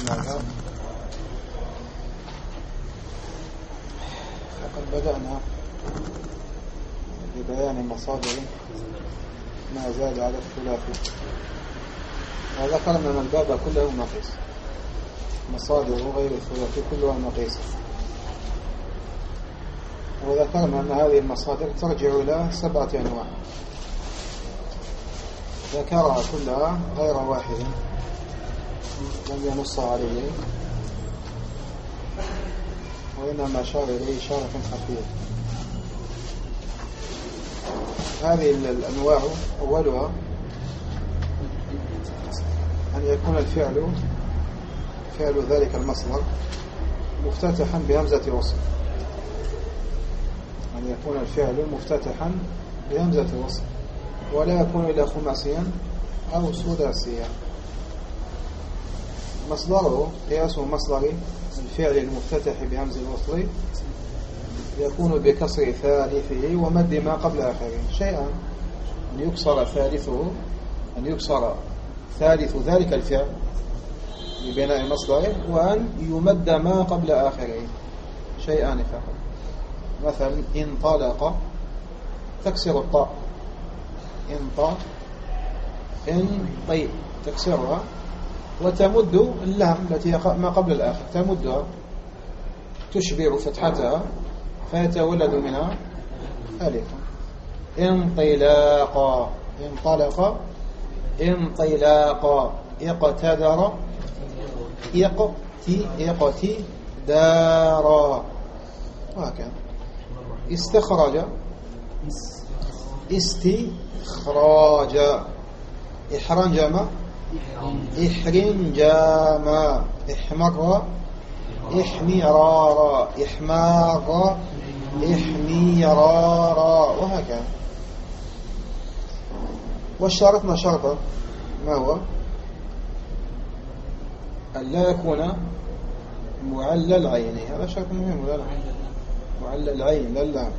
الآداب. فقد بدأنا ببيان مصادر ما زاد على الثلاثي، وذكرنا أن الباب كله مقيس، مصادر غير الثلاثي كلها مقيسة، وذكرنا أن هذه المصادر ترجع إلى 7 أنواع ذكرها كلها غير واحد لم ينص عليه، وإنما شار إليه إشارة خفية. هذه الأنواع أولها أن يكون فعل ذلك المصدر مفتتحا بهمزة وصل، أن يكون الفعل مفتتحا بهمزة وصل ولا يكون إلا خماسيا أو سداسيا. مصدره قياس مصدر الفعل المفتتح بهمز الوصل يكون بكسر ثالثه ومد ما قبل آخره، شيئا أن يكسر ثالثه، أن يكسر ثالث ذلك الفعل ببناء مصدره، وأن يمد ما قبل آخره، شيئان فقط. مثلا انطلق تكسر الطاء، انطي تكسرها وتمد اللام التي ما قبل الآخر، تمدها تشبع فتحتها فيتولد منها ألف. انطلاقا، انطلق انطلاقا، اقتدر اقتي دارا، وهكذا. استخرج استخراجا، احرنجم احرنجاما، احمر احمرارا، احمار احميرارا، وهكذا. واشترطنا شرطا، ما هو؟ أن لا يكون معلل العين، هذا شرط مهم ولا لا؟ معلل العين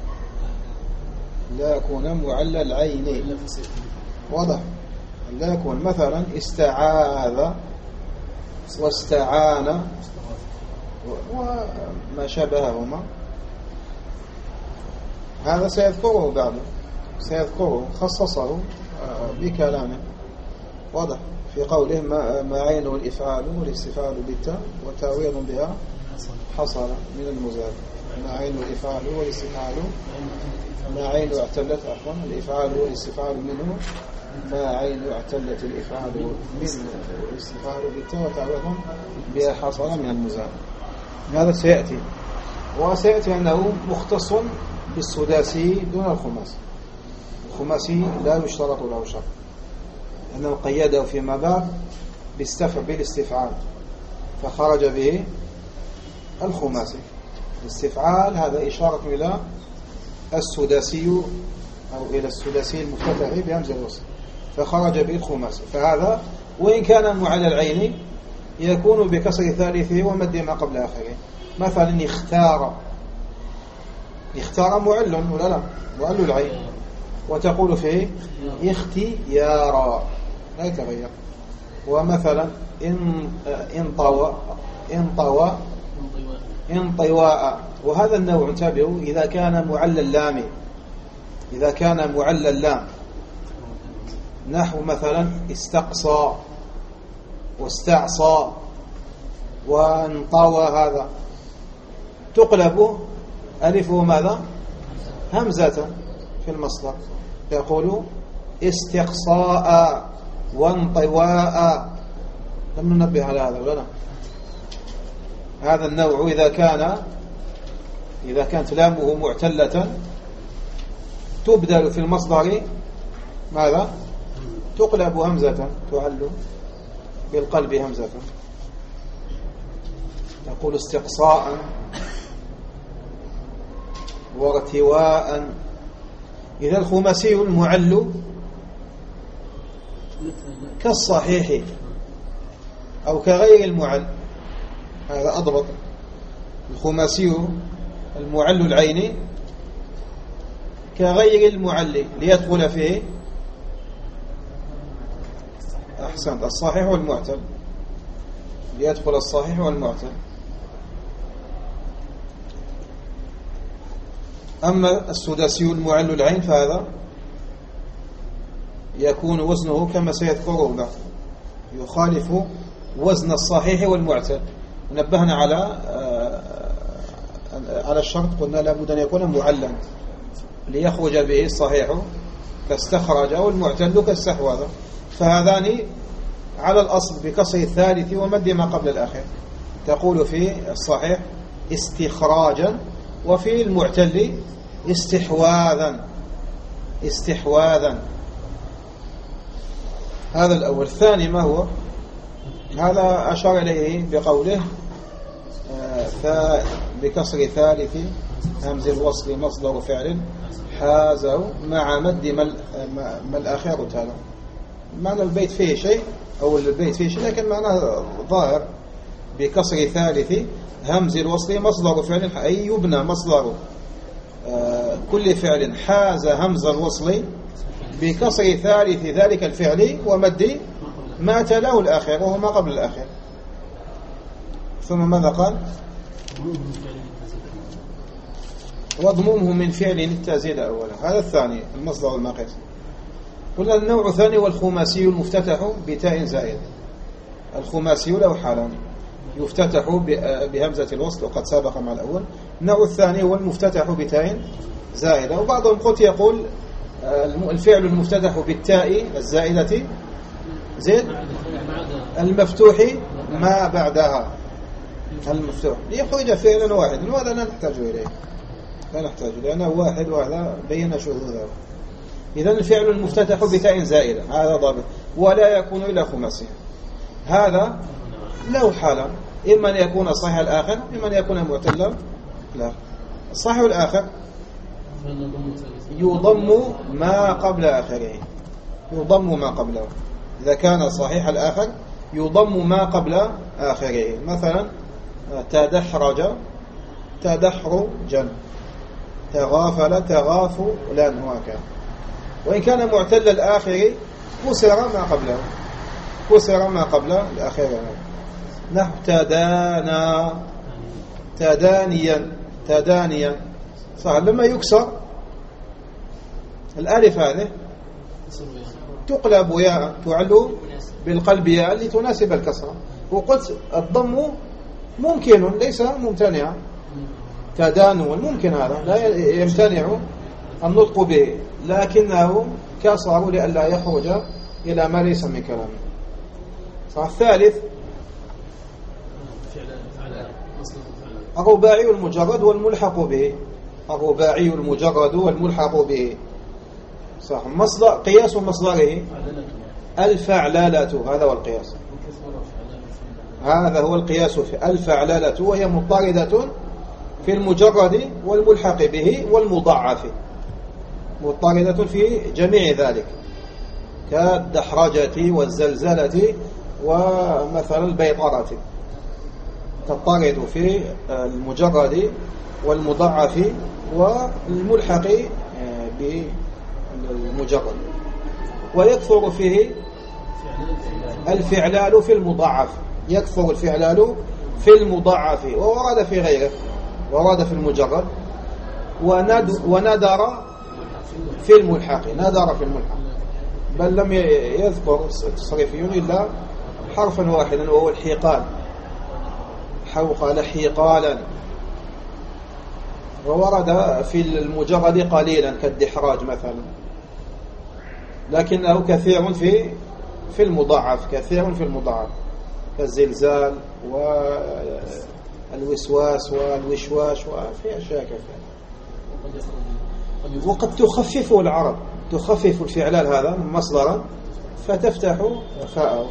لا يكون معلل العين، واضح؟ لا يكون مثلا استعاذ واستعان وما شابههما، هذا سيذكره بعده، سيذكره خصصه بكلامه، واضح؟ في قوله ما عينه الإفعال والاستفعال بالتاء وتعويض بها حصل من المزاد. ما عينه الإفعال والاستفعال، ما عينه اعتلت عفوا الإفعال والاستفعال منه، ما عينه اعتلت الإفعال منه والاستفعال بالتاء وتعويض بها حصل من المزاد. هذا سيأتي، وسيأتي أنه مختص بالسداسي دون الخماسي. الخماسي لا يشترط له شرط، لأنه قيده فيما بعد بالاستفعال فخرج به الخماسي. الاستفعال هذا إشارة إلى السداسي أو إلى السداسي المفتتح بهمزة الوصل فخرج به الخماسي، فهذا وإن كان معلل العين يكون بكسر ثالثه ومد ما قبل آخره. مثلا اختار معل ولا لا؟ معل العين، وتقول فيه اختيارا لا يتغير. ومثلا انطواء، وهذا النوع انتبهوا إذا كان معلل اللام، نحو مثلا استقصى واستعصى وانطوى، هذا تقلب ألفه ماذا؟ همزة في المصدر، يقول استقصاء وانطواء. لم ننبه على هذا ولا لا؟ هذا النوع إذا كانت لامه معتلة تبدل في المصدر ماذا؟ تقلب همزة، تعل بالقلب همزة، يقول استقصاء وارتواء. إذا الخماسي المعل كالصحيح أو كغير المعل، هذا أضبط. الخماسي المعل العين كغير المعل ليدخل فيه أحسنت الصحيح والمعتل، يدخل الصحيح والمعتل. أما السداسي المعل العين فهذا يكون وزنه كما سيذكره بعد يخالف وزن الصحيح والمعتل. نبهنا على الشرط، قلنا لابد أن يكون معلا ليخرج به الصحيح كاستخرج أو المعتل كاستحوذ. فهذان على الأصل بكسر الثالث ومد ما قبل الآخر. تقول في الصحيح استخراجا وفي المعتل استحواذا. هذا الأول. الثاني ما هو؟ هذا أشار إليه بقوله بكسر ثالث همز الوصل مصدر فعل حازه مع مد ما الآخر تعالى. معنى البيت فيه شيء أو البيت فيه شيء، لكن معناه ظاهر. بكسر ثالث همز الوصل مصدر فعل، أي يبنى مصدر كل فعل حاز همز الوصل بكسر ثالث ذلك الفعل ومد ما تلاه الآخر وهو ما قبل الآخر. ثم ماذا قال؟ وضمومه من فعل التازيد أولا. هذا الثاني المصدر المقيس. قلنا النوع الثاني والخماسي المفتتح بتاء زائد. الخماسي له حالان، يفتتح بهمزة الوصل وقد سابق مع الأول. النوع الثاني هو المفتتح بتاء زائدة، وبعضهم قد يقول الفعل المفتتح بالتاء الزائدة زيد المفتوح ما بعدها المفتوح ليخرج فعلا واحدا، وهذا لا نحتاج إليه، لا نحتاج لأنه واحد وهذا بين شذوذه. إذن الفعل المفتتح بتاء زائدة هذا ضابط، ولا يكون إلا خماسي. هذا له حالا، إما أن يكون صحيح الآخر إما أن يكون معتلا. لا، الصحيح الآخر يضم ما قبل آخره، يضم ما قبله. إذا كان صحيح الآخر يضم ما قبل آخره. مثلا تدحرج تدحرجا، تغافل تغافلا، وهكذا. وإن كان معتل الآخر كسر ما قبله، كسر ما قبل الآخر. نحو تدانا تدانيا تدانيا. صح، لما يكسر الألف هذه تقلب ياء، تعلو بالقلب ياء لتناسب الكسرة. وقلت الضم ممكن ليس ممتنعا، تدانوا ممكن، هذا لا يمتنع النطق به، لكنه كسر لئلا يخرج إلى ما ليس من كلامه. صح. الثالث الرباعي المجرد والملحق به. الرباعي المجرد والملحق به. صح. مصدر قياس مصدره الفعلالة، هذا هو القياس، هذا هو القياس في الفعلالة، وهي مضطردة في المجرد والملحق به والمضاعف، مضطردة في جميع ذلك، كالدحرجة والزلزلة ومثلا البيطرة، تضطرد في المجرد والمضاعف والملحق بالمجرد. ويكثر فيه الفعلال في المضاعف، يكثر الفعلال في المضاعف، وورد في غيره، ورد في المجرد، وندر في الملحق، ندر في الملحق، بل لم يذكر التصريفيون إلا حرفا واحدا وهو الحيقال، حوقل حيقالا. وورد في المجرد قليلا كالدحراج مثلا، لكنه كثير في المضاعف، كثير في المضاعف، كالزلزال والوسواس والوشواش، وفي أشياء كثيرة. وقد تخففه العرب، تخفف الفعلال هذا مصدرا فتفتح فاءه،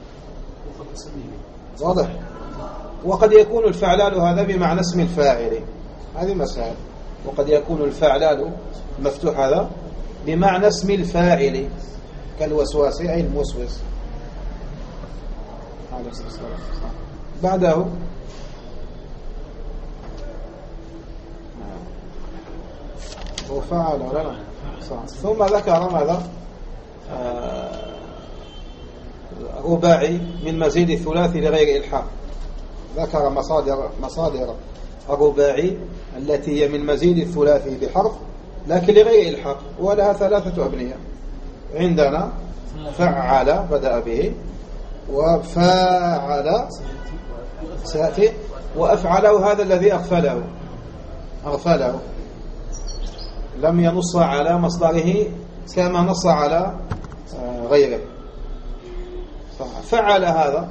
واضح. وقد يكون الفعلال هذا بمعنى اسم الفاعل، هذه مسائل. وقد يكون الفعلال مفتوح هذا بمعنى اسم الفاعل كالوسواس أي الموسوس. بعده وفعل لنا. ثم ذكر ماذا؟ رباعي من مزيد الثلاثي لغير إلحاق. ذكر مصادر الرباعي التي هي من مزيد الثلاثي بحرف لكن لغير إلحاق، ولها 3 أبنية. عندنا فعل بدأ به، وفاعل ساتي، وأفعله هذا الذي أغفله لم ينص على مصدره كما نص على غيره. فعل هذا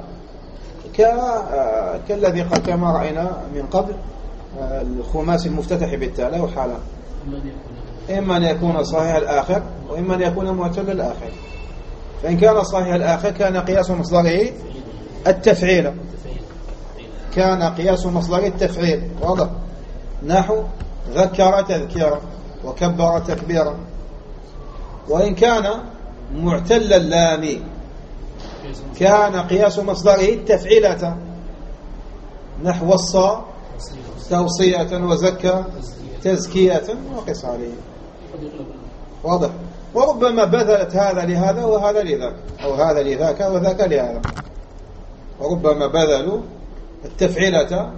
كالذي قد كما رأينا من قبل الخماس المفتتح بالتاء له حالان، إما أن يكون صحيح الآخر وإما أن يكون معتل الآخر. فإن كان صحيح الآخر كان قياس مصدره التفعيل، كان قياس مصدره التفعيل واضح، نحو ذكر تذكيرا وكبر تكبيرا. وإن كان معتل اللام كان قياس مصدره التفعيلة، نحو وصى توصية وزكى تزكية وقس عليه واضح. وربما بذلت هذا لهذا وهذا لذاك، أو هذا لذاك وذاك لهذا. وربما بذلوا التفعيلة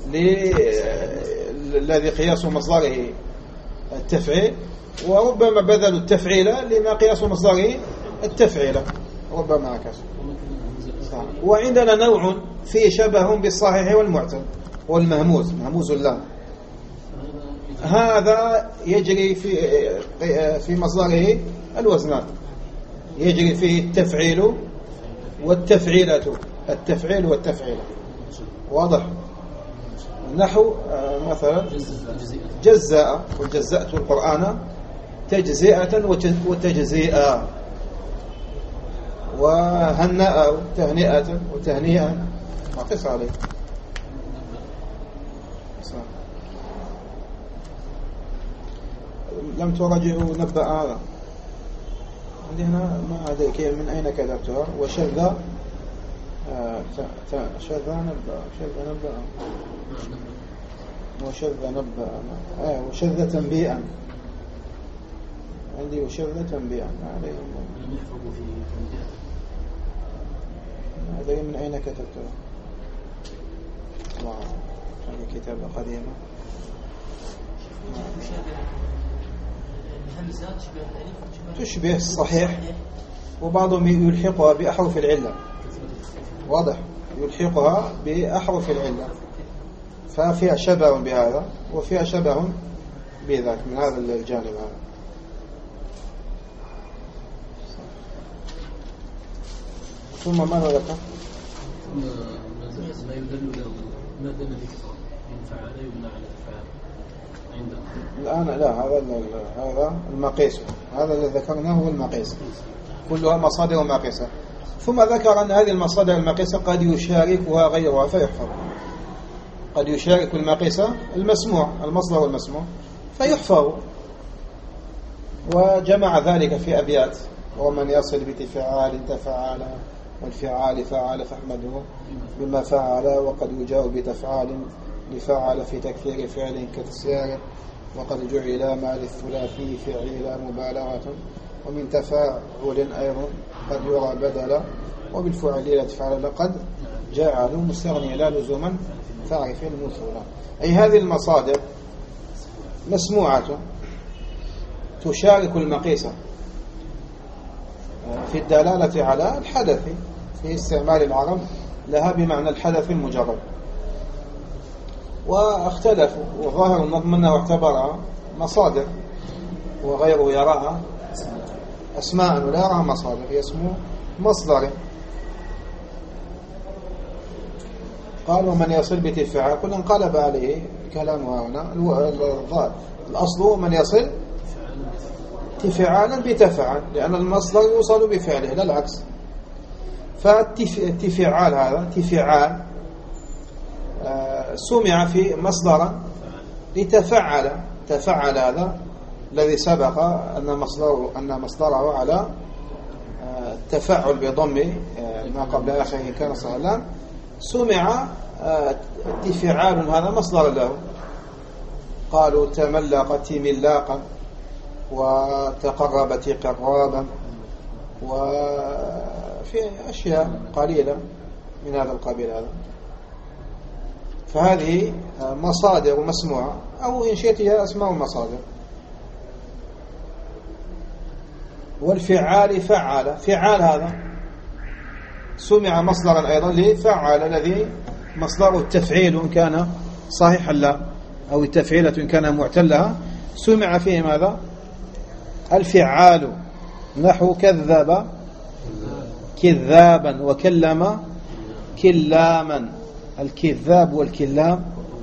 الذي قياس مصدره التفعيل، وربما بذلوا التفعيلة لما قياس مصدره التفعيلة، ربما عكس. وعندنا نوع فيه شبه بالصحيح والمعتل والمهموز، مهموز اللام. هذا يجري في مصدره الوزنات، يجري فيه التفعيل والتفعيلة، التفعيل والتفعيلة واضح. نحو مثلا جزاء، وجزأت القرآن تجزئة وتجزيئا، وهنأ تهنئة وتهنئا وقس عليه. لم تراجعوا نبأ هذا عندي هنا، ما أدري كيف من أين كتبتها. وشذ شذ نبأ وشذ نبأ وشذ تنبيئا عندي، وشذ تنبيئا ما أدري من أين كتبتها. هذه كتابة قديمة. تشبه الصحيح، وبعضهم يلحقها بأحرف العلة واضح، يلحقها بأحرف العلة، ففيها شبه بهذا وفيها شبه بذاك من هذا الجانب هذا. ثم ماذا ذكر؟ ما يدل له ما دل ذكره من فعل يبنى على الفعل عندنا الآن. لا، هذا المقيس، هذا الذي ذكرناه هو المقيس، كلها مصادر مقيسة. ثم ذكر أن هذه المصادر المقيسة قد يشاركها غيرها فيحفظ، قد يشارك المقيسة المسموع، المصدر والمسموع فيحفظ. وجمع ذلك في أبيات: ومن يصل بتفعال تفعل، والفعال فعل فاحمده بما فعل، وقد يجاء بتفعال لفعل في تكثير فعل كتسيار، وقد جعل ما للثلاثي فعيل مبالغة، ومن تفاعل أيضا قد يرى بدلا، وبالفعلية فعل لقد جعلوا مستغني لا لزوما فاعرف المثولة. أي هذه المصادر مسموعة تشارك المقيسة في الدلالة على الحدث في استعمال العرب لها بمعنى الحدث المجرد. واختلفوا، وظاهر النظم أنه اعتبرها مصادر وغيره يراها أسماء ولا يراها مصادر، هي اسمه مصدر. قال: ومن يصل بتفعال، كل انقلب عليه كلامها هنا. الأصل من يصل تفعالا بتفعل، لأن المصدر يوصل بفعله لا العكس. فالتفعال هذا تفعال سمع في مصدرا لتفعل، تفعل هذا الذي سبق أن مصدره على التفعل بضم ما قبل آخره كان صهلا، سمع تفعال هذا مصدر له. قالوا: تملقت ملاقا، وتقربت قرابا، في أشياء قليلة من هذا القبيل هذا. فهذه مصادر مسموعة، أو إن شئت هي أسماء المصادر. والفعال فعل، فعال هذا سمع مصدرا أيضا لفعل الذي مصدره التفعيل إن كان صحيحا لا، أو التفعيلة إن كان معتلها، سمع فيه ماذا؟ الفعال، نحو كذب كذابا وكلم كلاما، الكذاب والكلام،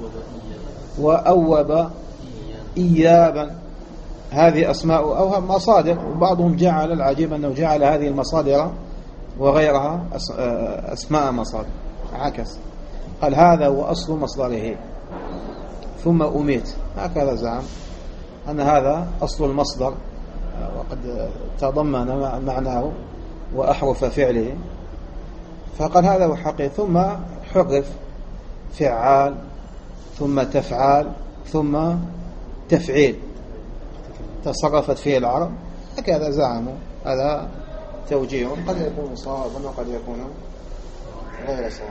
وأوب إيابا. هذه أسماء أو مصادر، وبعضهم جعل، العجيب أنه جعل هذه المصادر وغيرها أسماء مصادر، عكس، قال هذا هو أصل مصدره ثم أميت، هكذا زعم أن هذا أصل المصدر، وقد تضمن معناه وأحرف فعله، فقال هذا هو حقيقي، ثم حرف فعال ثم تفعال ثم تفعيل، تصرفت فيه العرب، هكذا زعموا. هذا توجيه قد يكون صوابا وقد يكون غير صواب.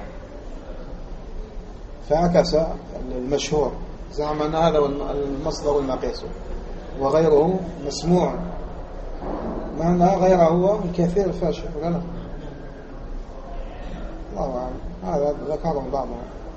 فعكس المشهور، زعم أن هذا المصدر المقيس وغيره مسموع، مع أن غيره هو الكثير الفاشل، ولا لا؟ الله أعلم، هذا ذكرهم بعضهم.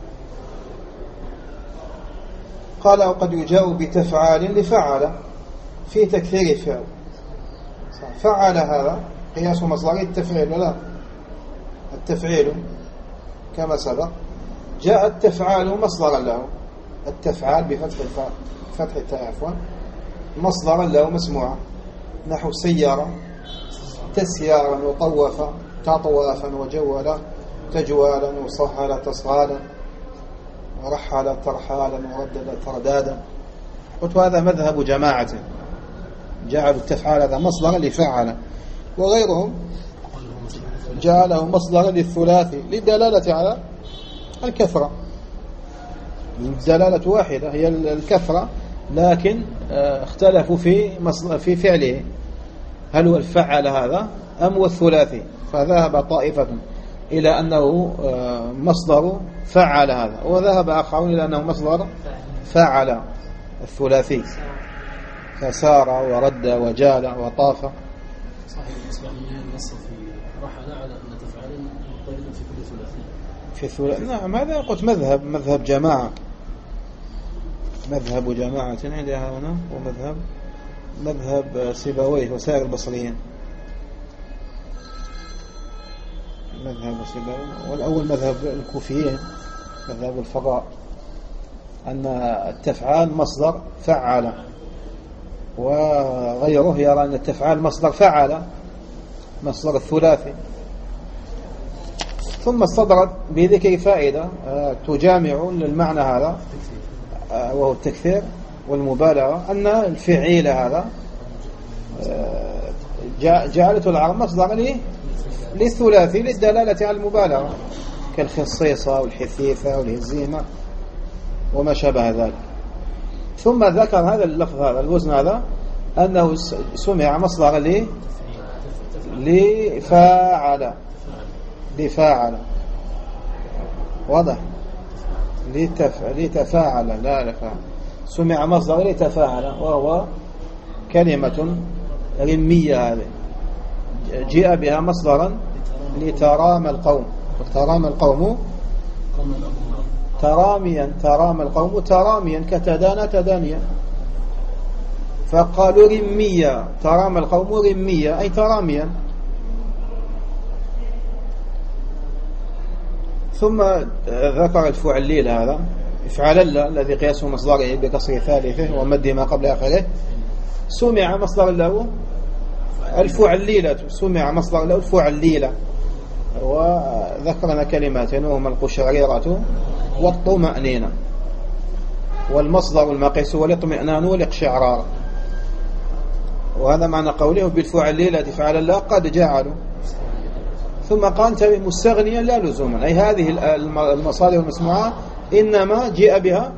قال وقد يجاء بتفعال لفعل في تكثير فعل. فعل هذا قياس مصدره التفعيل، ولا التفعيل كما سبق. جاء التفعال مصدرا له، التفعال بفتح الفاء، فتح التاء عفوا، مصدرا له مسموعا، نحو سيارة تسيارا وطوف تطوافا وجول تجوالا وصهل تصهالا ورحل ترحالا وردد تردادا. قلت هذا مذهب جماعة، جعلوا التفعال هذا مصدرا لفعل، وغيرهم جعله مصدرا للثلاثي للدلالة على الكثرة. الدلالة واحدة هي الكثرة، لكن اختلفوا في فعله، هل هو الفعل هذا أم هو الثلاثي. فذهب طائفة إلى أنه مصدر فعل هذا، وذهب آخرون إلى أنه مصدر فعل الثلاثي، فسار ورد وجال وطاف. صحيح الإسلاميين نص في رحل على أن تفعل مضطردة في كل ثلاثي، في ثلاثي. نعم، هذا قلت مذهب جماعة، مذهب جماعة عندها هنا، ومذهب سيبويه وسائر البصريين، مذهب سيبويه. والأول مذهب الكوفيين، مذهب الفقهاء، أن التفعال مصدر فعل، وغيره يرى أن التفعال مصدر فعل، مصدر الثلاثي. ثم استدرت بذكر فائدة تجامع للمعنى هذا، وهو التكثير والمبالغة، أن الفعيل هذا جعلته العرب مصدر للثلاثي للدلالة على المبالغة، كالخصيصة والحثيثة والهزيمة وما شابه ذلك. ثم ذكر هذا اللفظ، هذا الوزن هذا، أنه سمع مصدر لفاعل، واضح، لتفاعل لا لفاعل، سمع مصدر لتفاعل، وهو كلمة رمية، هذه جاء بها مصدرا لترام القوم، وترام القوم تراميا، ترام القوم تراميا، كتدانى تدانيا، فقالوا رمية، ترام القوم رمية أي تراميا. ثم ذكر الفعليل هذا، افعل الذي قياسه مصدره بكسر ثالثه ومد ما قبل آخره، سمع مصدر له الفعليلة، سمع مصدر له الفعليلة. وذكرنا كلماتين، وهما القشعريرة والطمأنينة. والمصدر المقيس هو الاطمئنان والاقشعرار، وهذا معنى قوله بالفعليلة فعل الله قد جعلوا. ثم قال انت مستغنيا لا لزوما، أي هذه المصادر المسموعة إنما جاء بها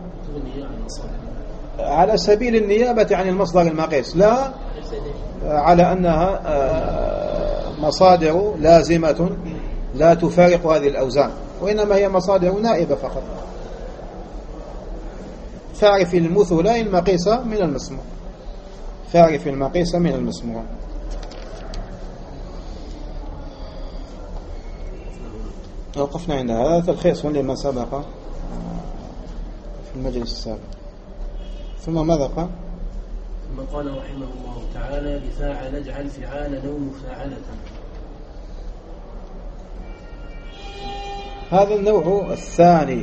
على سبيل النيابة عن المصدر المقيس، لا على أنها مصادر لازمة لا تفارق هذه الأوزان، وإنما هي مصادر نائبة فقط. فاعرف المثل المقيس من المسموع، فاعرف المقيس من المسموع. وقفنا عند هذا تلخيص لما سبق في المجلس السابق. ثم ماذا قال؟ ثم قال رحمه الله تعالى: لفاعل اجعل فعالا أو مفاعلة. هذا النوع الثاني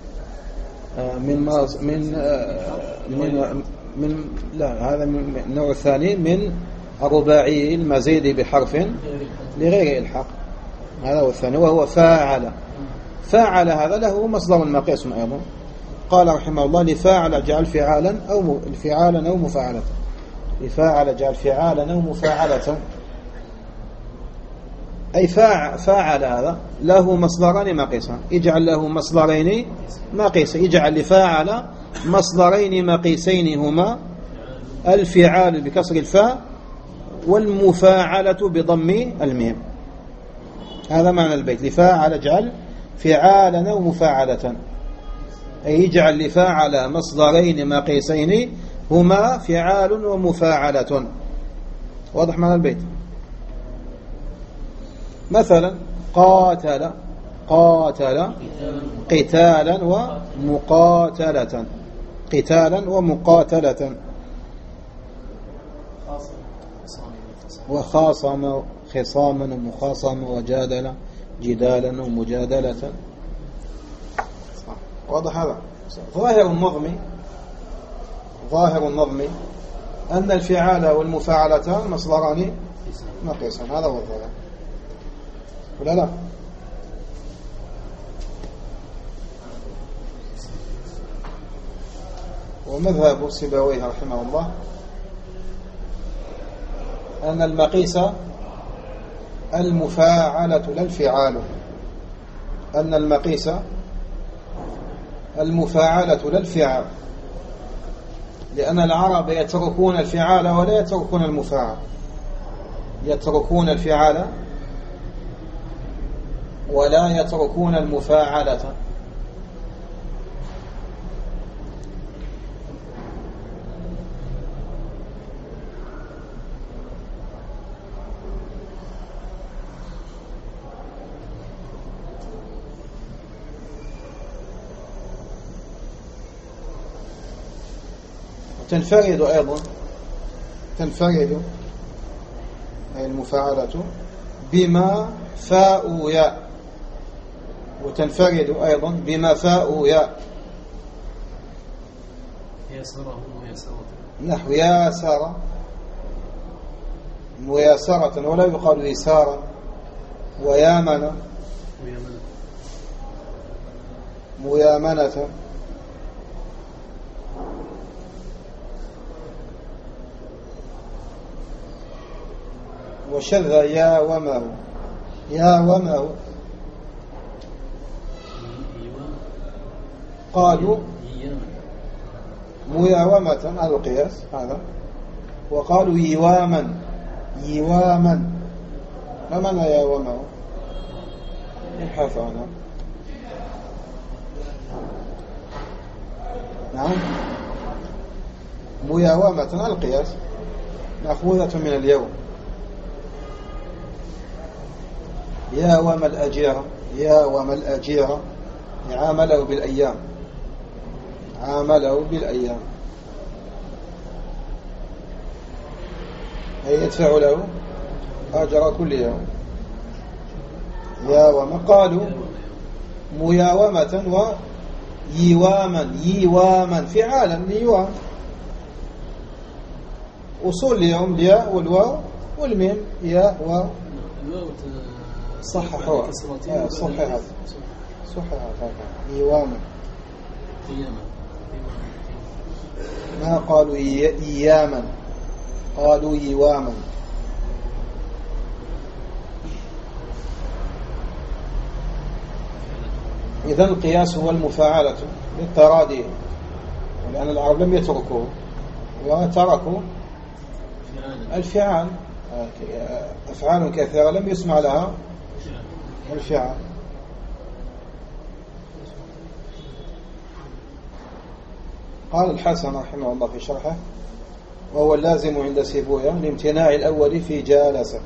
من لا، هذا النوع الثاني من الرباعي المزيد بحرف لغير الحق. هذا هو الثاني، وهو فاعل. فاعل هذا له مصدر مقيس أيضا. قال رحمه الله: لفاعل اجعل فعالا أو مفاعلة. لفاعل اجعل فعالا أو مفاعلة، أي فاعل هذا له مصدران مقيسان، اجعل له مصدرين مقيسين. اجعل لفاعل مصدرين مقيسين هما الفعال بكسر الفاء والمفاعلة بضم الميم. هذا معنى البيت: لفاعل اجعل فعالا أو مفاعلة، أي اجعل لفاعل مصدرين مقيسين هما فعال ومفاعلة. واضح معنى البيت؟ مثلا قاتل قتالا ومقاتلة، قتالا ومقاتلة. وخاصم خصاما ومخاصمة، وجادل جدالا ومجادلة. واضح هذا؟ ظاهر النظم أن الفعال والمفاعلة مصدران مقيسان. هذا هو الظاهر ولا لا؟ ومذهب سيبويه رحمه الله أن المقيس المفاعلة لا الفعال، أن المقيس المفاعلة لا الفعال، لأن العرب يتركون الفعال ولا يتركون المفاعل، يتركون الفعال ولا يتركون المفاعلة. تنفرد أيضا، تنفرد أي المفاعلة بما فاء ياء، وتنفرد أيضا بما فاء ياء، نحو ياسر مياسرة، ولا يقال يسارا. ويامن ميامنة. وشذ يا ومه قالوا مياومة، هذا القياس هذا. وقالوا يواما ما معنى ياومه؟ يبحث عنه. نعم، مياومة القياس مأخوذة من اليوم. ياوم الأجيرة، ياوم الأجيرة عامله بالأيام، عامله بالأيام، أي يدفع له أجر كل يوم. ياوم. قالوا مياومة ويواما فعالا ليوام. أصول اليوم الياء والواو والميم، ياء و صححوا صححت يواما، ما قالوا إياما، قالوا يواما. إذن القياس هو المفاعلة للتراضي، لأن العرب لم يتركوه وتركوا الفعال، أفعال كثيرة لم يسمع لها الفعل. قال الحسن رحمه الله في شرحه: وهو اللازم عند سيبويا لامتناع الأول في جالسة.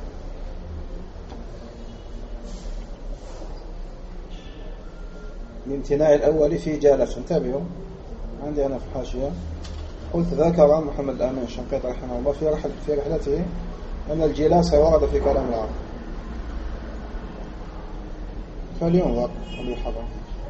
لامتناع الأول في جالسة. انتبهوا، عندي أنا في الحاشية قلت ذكر محمد الأمين الشنقيطي رحمه الله في رحلته أن الجلاسة ورد في كلام العرب، فلينظر وليحضر.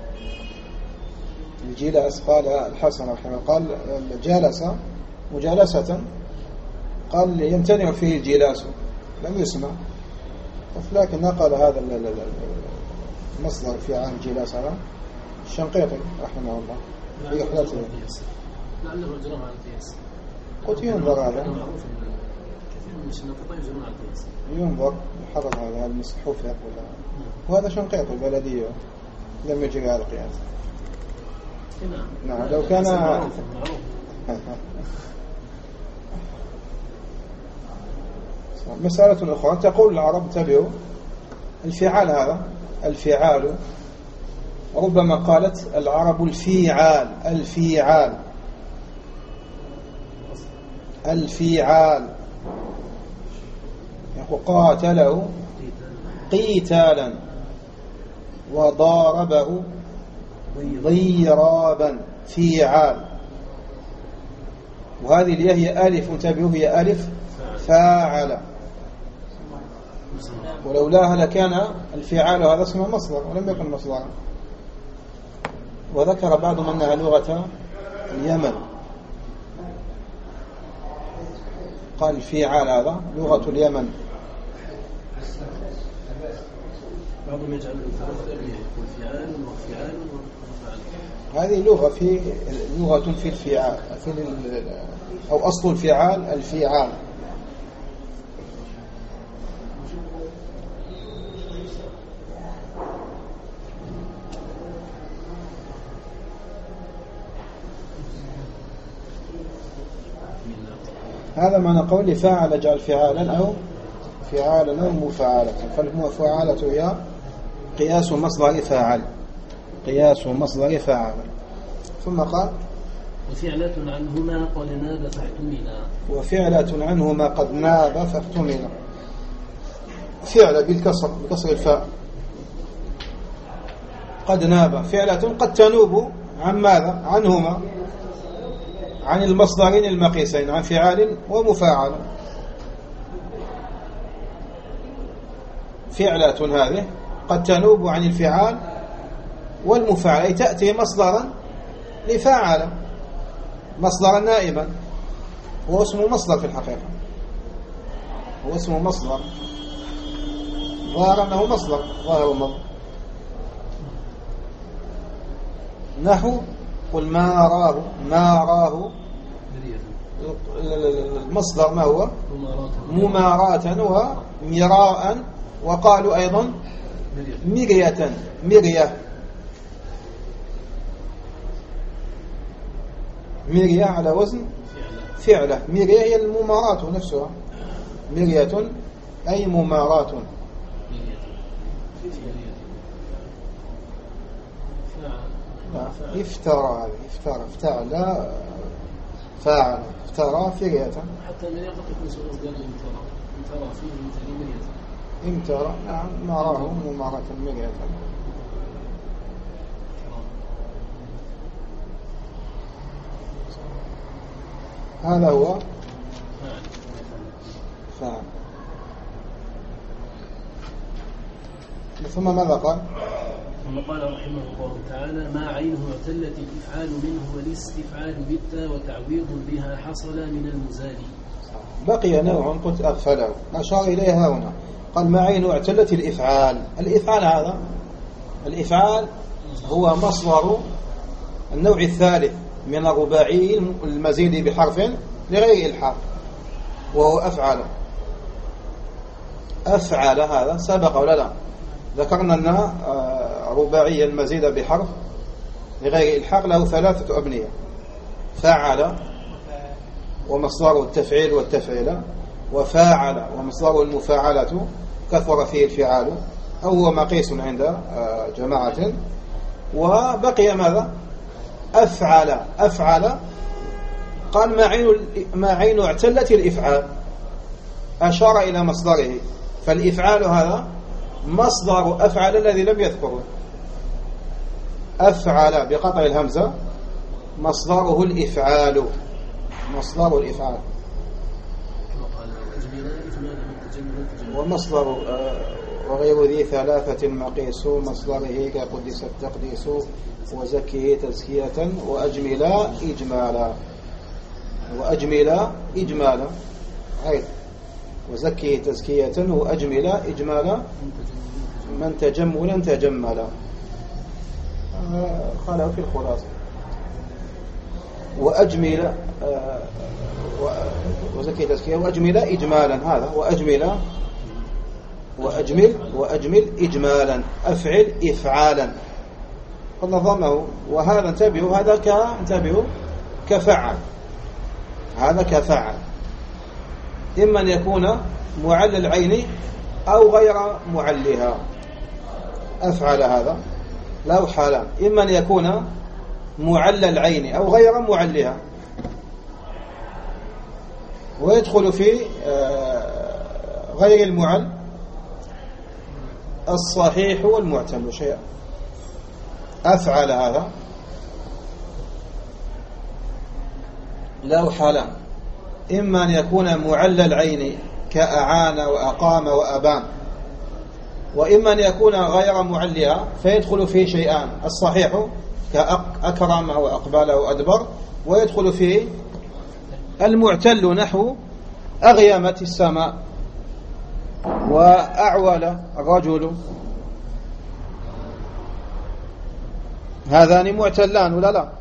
الجلاس قال الحسن رحمه الله قال جالس مجالسة، قال يمتنع فيه الجلاس، لم يسمع، لكن نقل هذا المصدر في عام الجلاس على الشنقيطي رحمه الله في رحلته. لعله يجرون على القياس. قلت ينظر هذا، معروف ان كثير من الشنقيطة يجرون على القياس. ينظر يحرر هذا المصحوف يقول، وهذا شنقيطي البلدية لم يجري على القياس. نعم لو كان معروف. مسألة أخرى تقول العرب تبعوا الفعال، هذا الفعال ربما قالت العرب الفيعال يقول قاتله قيتالا وضاربه ضيرابا، فيعال. وهذه الياء هي ألف، انتبهوا، هي ألف فاعل، ولولاها لكان الفعال هذا اسمه مصدر ولم يكن مصدرا. وذكر بعضهم أنها لغة اليمن، قال الفعال هذا لغة اليمن. بعضهم يجعل ثلاثة أبنية، يقول فعال وفعال وفعال. هذه لغة في الفعال، أو أصل الفعال الفعال. هذا معنى قول فاعل جعل فعالا أو مفعالة. فالمفعالة هي قياس مصدر فاعل. ثم قال وفعلة عنهما قد ناب فاحتملا. وفعلة عنهما قد ناب فاحتملا. فعل بكسر الفاء، قد ناب فعلة قد تنوب عن ماذا؟ عنهما، عن المصدرين المقيسين، عن فعال ومفاعل. فعلة هذه قد تنوب عن الفعال والمفاعل، أي تأتي مصدرا لفاعل، مصدرا نائبا، هو اسمه مصدر في الحقيقة، هو اسمه مصدر، ظاهر أنه مصدر، ظاهر مصدر. نحو قل ما راه المصدر ما هو؟ مماراة ومراء، وقالوا أيضا مرية على وزن فعلة. مرية هي المماراة نفسها، مرية أي مماراة. افترى افتعل فاعل، افترى فرية. حتى من يقف يكون سؤال قال امترى فيه مثل مرية. امترى، نعم، مراه ممارة مرية. هذا هو فاعل. ثم ماذا قال؟ ثم قال رحمه الله تعالى: ما عينه اعتلت الإفعال منه والاستفعال بالتاء وتعويض بها حصل من المزال. بقي نوع قلت أغفله، أشار إليها هنا، قال ما عينه اعتلت الإفعال. الإفعال هو مصدر النوع الثالث من الرباعي المزيد بحرف لغير إلحاق، وهو أفعل. هذا سبق ولا لا؟ ذكرنا أن رباعيا المزيد بحرف لغير إلحاق له 3 أبنية: فعل، ومصدره التفعيل والتفعيل، وفاعل ومصدره المفاعلة كثر فيه الفعال أو هو مقيس عند جماعة. وبقي ماذا؟ أفعل قال ما عين اعتلت الإفعال، أشار إلى مصدره، فالإفعال هذا مصدر أفعل الذي لم يذكره. أفعل بقطع الهمزة مصدره الإفعال، مصدر الإفعال. ومصدر وغير ذي ثلاثة مقيس مصدره كقدس التقديس وزكيه تزكية وأجملا إجمالا، وأجملا إجمالا أيضا، وزكيه تزكية وأجملا إجمالا من تجملا تجملا، قاله في الخلاصة. وأجمل وزكي تزكية وأجمل إجمالا، هذا وأجمل إجمالا، أفعل إفعالا، قد نظمه. وهذا انتبهوا، هذا كفعل، هذا كفعل، إما أن يكون معل العين أو غير معلها. أفعل هذا له حالان، إما أن يكون معل العين أو غير معلها، ويدخل في غير المعل الصحيح والمعتل شيئا. أفعل هذا له حالان، إما أن يكون معل العين كأعان وأقام وأبان، وإما أن يكون غير معلها فيدخل فيه شيئان، الصحيح كأكرم وأقبل وأدبر، ويدخل فيه المعتل نحو أغيمت السماء وأعول الرجل، هذان معتلان ولا لا؟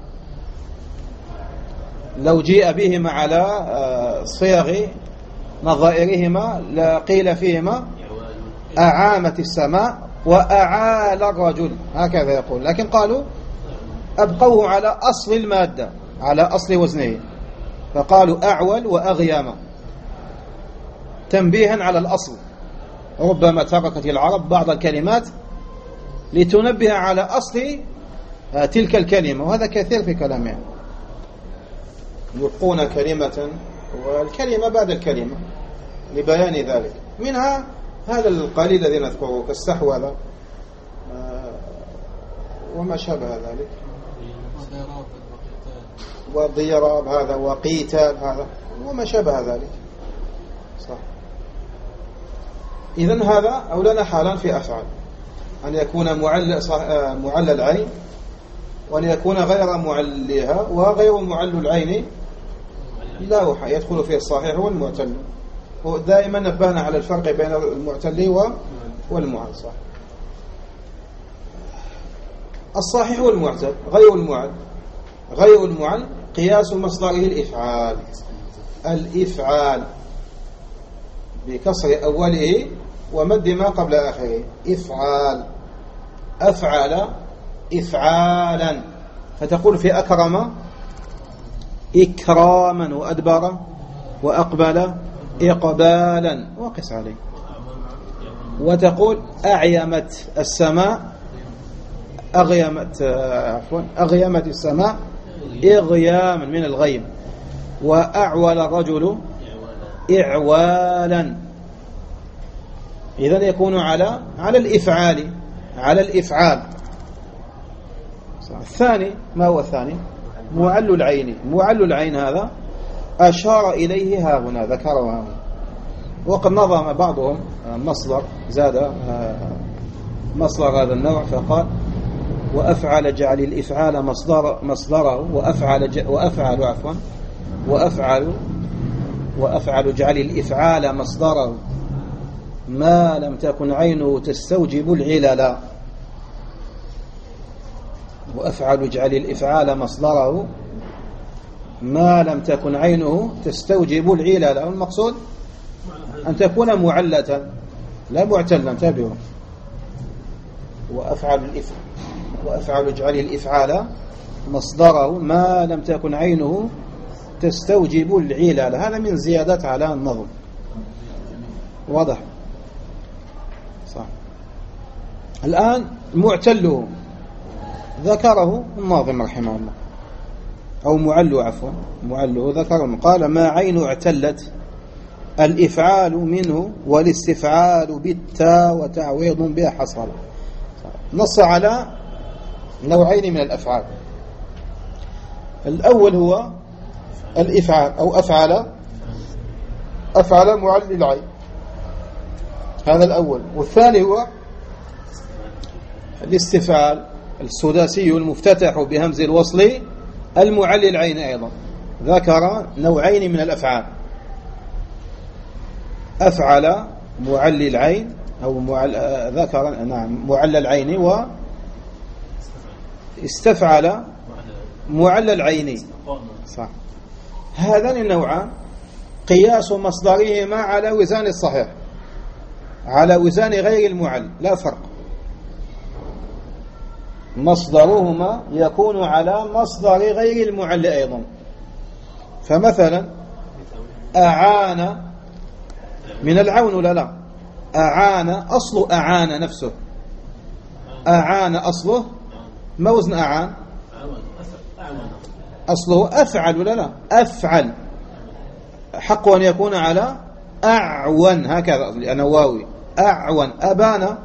لو جيء بهما على صيغ نظائرهما لقيل فيهما أعامت السماء وأعال الرجل، هكذا يقول، لكن قالوا أبقوه على أصل المادة، على أصل وزنه، فقالوا أعول وأغيم تنبيها على الأصل. ربما تركت العرب بعض الكلمات لتنبه على أصل تلك الكلمة، وهذا كثير في كلامهم، يبقون كلمة والكلمة بعد الكلمة لبيان ذلك. منها هذا القليل الذي نذكره كاستحوذ وما شابه ذلك، والضيراب هذا وقيتال هذا وما شابه ذلك، صح. إذن هذا أولنا حالان في أفعال، أن يكون معل العين، وأن يكون غير معلها، وغير معل العين لا يدخل فيه الصحيح والمعتل. ودائما نبهنا على الفرق بين المعتل والمعل، صح. الصحيح والمعتل غير المعل قياس مصدره الإفعال بكسر أوله ومد ما قبل آخره، أفعل إفعالا، فتقول في أكرم إكراما وأدبر وأقبل إقبالا وقس عليه. وتقول أعيمت السماء أغيمت السماء إغياما من الغيم، وأعول الرجل إعوالا. إذن يكون على الإفعال. الثاني، ما هو الثاني؟ معل العين هذا أشار إليه ها هنا، ذكره ها هنا. وقد نظم بعضهم مصدر، زاد مصدر هذا النوع فقال وأفعل جعل الإفعال مصدره وأفعل جعل الإفعال مصدره ما لم تكن عينه تستوجب العلل. وأفعل جعل الإفعال مصدره ما لم تكن عينه تستوجب العلل، والمقصود أن تكون معلة لا معتلا، انتبهوا. وأفعل جعل الإفعال مصدره ما لم تكن عينه تستوجب العلل، هذا من زيادات على النظم. واضح صح. الآن معتله ذكره الناظم رحمه الله، أو معله عفوا، معله ذكره قال: ما عين اعتلت الإفعال منه والاستفعال بالتاء وتعويض بها حصل. نص على نوعين من الأفعال. الأول هو الإفعال أو أفعل معل العين، هذا الأول. والثاني هو الاستفعال السداسي المفتتح بهمز الوصل المعل العين أيضا. ذكر نوعين من الأفعال: أفعل معل العين أو ذكر نعم معل العين، واستفعل معل العين صح. هذان النوعان قياس مصدرهما على وزان الصحيح، على وزان غير المعل، لا فرق. مصدرهما يكون على مصدر غير المعل أيضا. فمثلا أعان من العون ولا لا؟ أعان أصل أعان نفسه، أعان أصله ما وزن أعان؟ أصله أفعل ولا لا؟ أفعل، حق أن يكون على أعون، هكذا لأنه واوي. أعون. أبان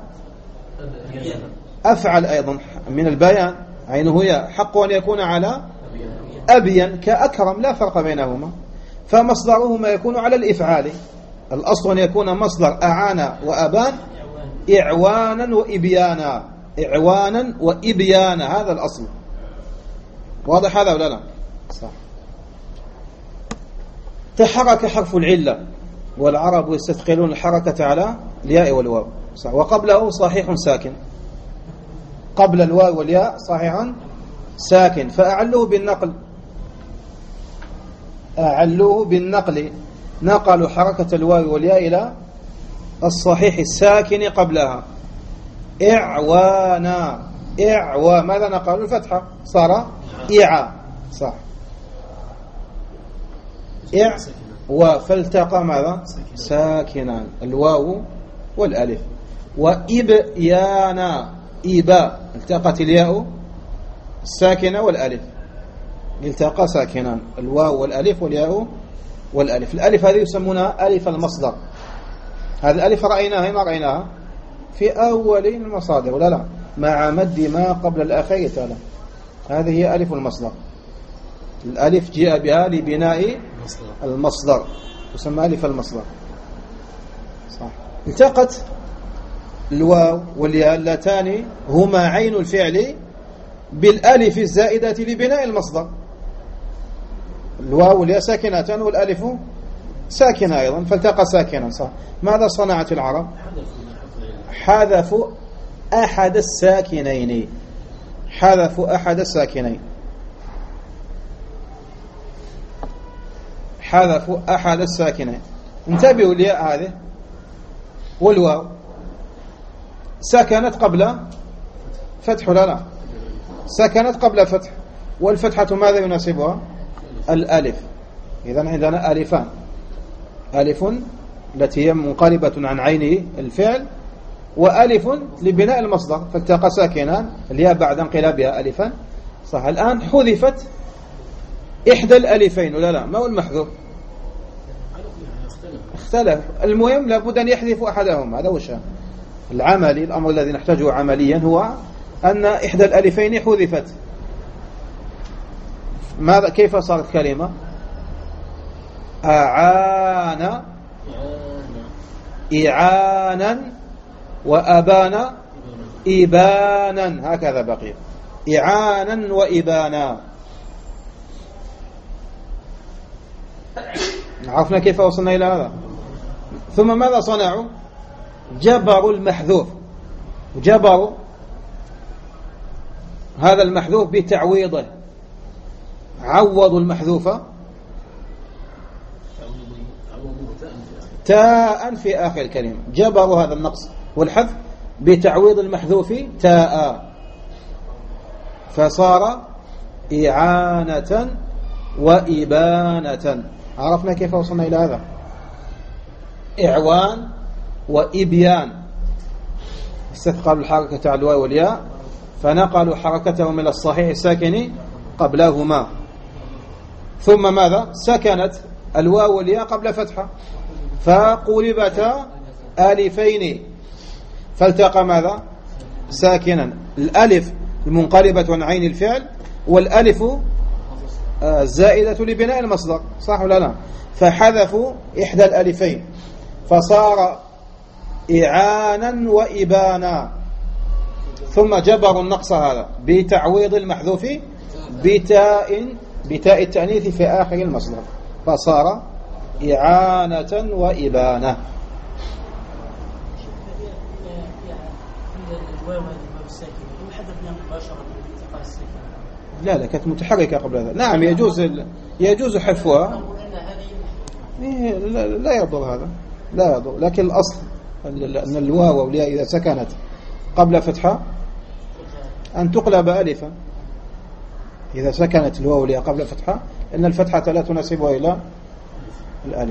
أفعل أيضا من البيان، عينه هي، حق أن يكون على أبين كأكرم، لا فرق بينهما. فمصدرهما يكون على الإفعال. الأصل أن يكون مصدر أعان وأبان إعوانا وإبيانا، إعوانا وإبيانا، هذا الأصل. واضح هذا ولا لا؟ صح. تحرك حرف العلة، والعرب يستثقلون الحركة على الياء والواو صح. وقبله صحيح ساكن، قبل الواو والياء صحيحا ساكن. فأعلوه بالنقل، أعلوه بالنقل، نقلوا حركة الواو والياء إلى الصحيح الساكن قبلها. إعوانا، إعوا، ماذا نقلوا؟ الفتحة، صار إعا صح. إع وفالتقى ماذا؟ ساكنان، الواو والألف. وإبيانا، إباء، التقت الياء الساكنة والألف، التقى ساكنان، الواو والألف والياء والألف. الألف هذه يسمونها ألف المصدر. هذه الألف رأيناها، ما رأيناها في أول المصادر ولا لا؟ مع مد ما قبل الأخير تعالى، هذه هي ألف المصدر. الألف جاء بها لبناء المصدر، تسمى ألف المصدر صح. التقت الواو والياء اللتان هما عين الفعل بالألف الزائدة لبناء المصدر. الواو والياء ساكنتان والألف ساكنة أيضا، فالتقى ساكنا صح. ماذا صنعت العرب؟ حذفوا أحد الساكنين، حذفوا أحد الساكنين، حذفوا أحد الساكنين. انتبهوا الياء هذه والواو سكنت قبل فتح ولا لا؟ سكنت قبل فتح، والفتحة ماذا يناسبها؟ الألف. إذن عندنا ألفان، ألف التي هي منقلبة عن عينه الفعل، وألف لبناء المصدر، فالتقى ساكنان، الياء بعد انقلابها ألفا صح. الآن حذفت إحدى الألفين ولا لا؟ ما هو المحذوف؟ اختلف. المهم لابد أن يحذف أحدهم، هذا هو الشأن العملي. الأمر الذي نحتاجه عمليا هو أن إحدى الألفين حذفت. ماذا؟ كيف صارت كلمة؟ أعان إعانا وأبان إبانا، هكذا بقي إعانا وإبانا. عرفنا كيف وصلنا إلى هذا. ثم ماذا صنعوا؟ جبروا المحذوف، جبروا هذا المحذوف بتعويضه، عوضوا المحذوف تاء في آخر الكلمة، جبروا هذا النقص والحذف بتعويض المحذوف تاء، فصار إعانة وإبانة. عرفنا كيف وصلنا إلى هذا؟ إعوان وإبيان، استثقلوا الحركة على الواو والياء فنقلوا حركتهم من الصحيح الساكن قبلهما. ثم ماذا؟ سكنت الواو والياء قبل فتحة فقلبتا ألفين فالتقى ماذا؟ ساكنا. الألف المنقلبة عن عين الفعل، والألف زائدة لبناء المصدر، صح ولا لا؟ فحذفوا إحدى الألفين فصار إعانا وإبانا، ثم جبروا النقص هذا بتعويض المحذوف بتاء التأنيث في آخر المصدر فصار إعانة وإبانة. لا كانت متحركة قبل هذا. نعم يجوز حذفها، لا يضر هذا، لا يضر، لكن الأصل أن الواو والياء إذا سكنت قبل فتحة أن تقلب ألفا. إذا سكنت الواو والياء قبل فتحة إن الفتحة لا تناسبها إلى الألف.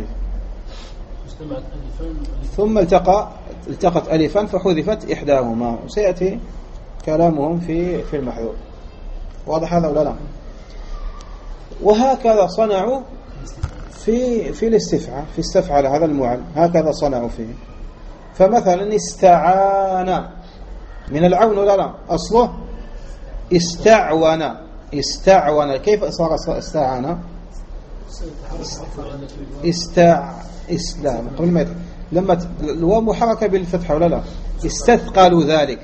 ثم التقت ألفا فحذفت إحداهما، وسيأتي كلامهم في المحذوف. واضح هذا ولا لا؟ وهكذا صنعوا في الاستفعال، في استفعل هذا المعل هكذا صنعوا فيه. فمثلا استعان من العون ولا لا؟ أصله استعون. كيف صار استعان؟ إسلام قبل ما لما الواو محركة بالفتحة ولا لا؟ استثقلوا ذلك،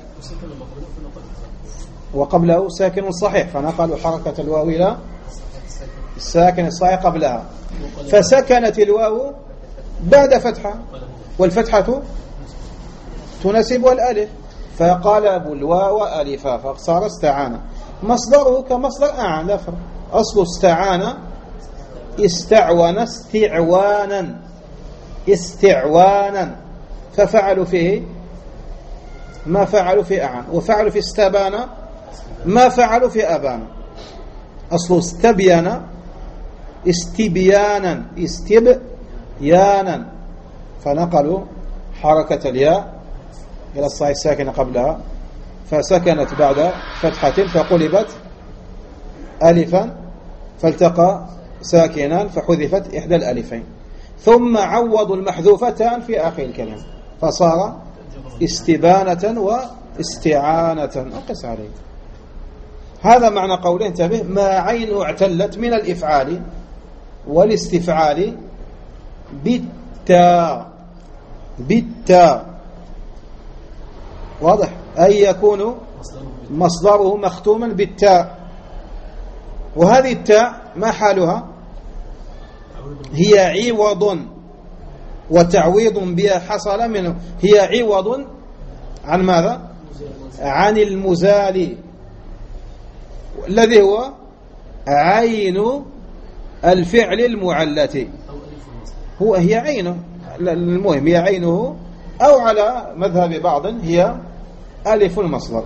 وقبله ساكن صحيح فنقلوا حركة الواو إلى الساكن الصحيح قبلها، فسكنت الواو بعد فتحة والفتحة تناسب الألف فقلبوا الواو ألفا فصار استعان. مصدره كمصدر أعان لا فرق. أصل استعان استعوان استعوانا ففعلوا فيه ما فعلوا في أعان، وفعلوا في استبان ما فعلوا في أبان. أصل استبيان استبيانا فنقلوا حركة الياء إلى الصحيح الساكنة قبلها فسكنت بعد فتحة فقلبت ألفا فالتقى ساكنا فحذفت إحدى الألفين، ثم عوضوا المحذوفتان في آخر الكلام فصار استبانة واستعانة. أقس عليه. هذا معنى قوله انتبه ما عينه اعتلت من الإفعال والاستفعال بالتاء. واضح؟ أي يكون مصدره مختوما بالتاء. وهذه التاء ما حالها؟ هي عوض وتعويض بها حصل منه. هي عوض عن ماذا؟ عن المزال الذي هو عين الفعل المعلة. هي عينه، المهم هي عينه، أو على مذهب بعض هي ألف المصدر.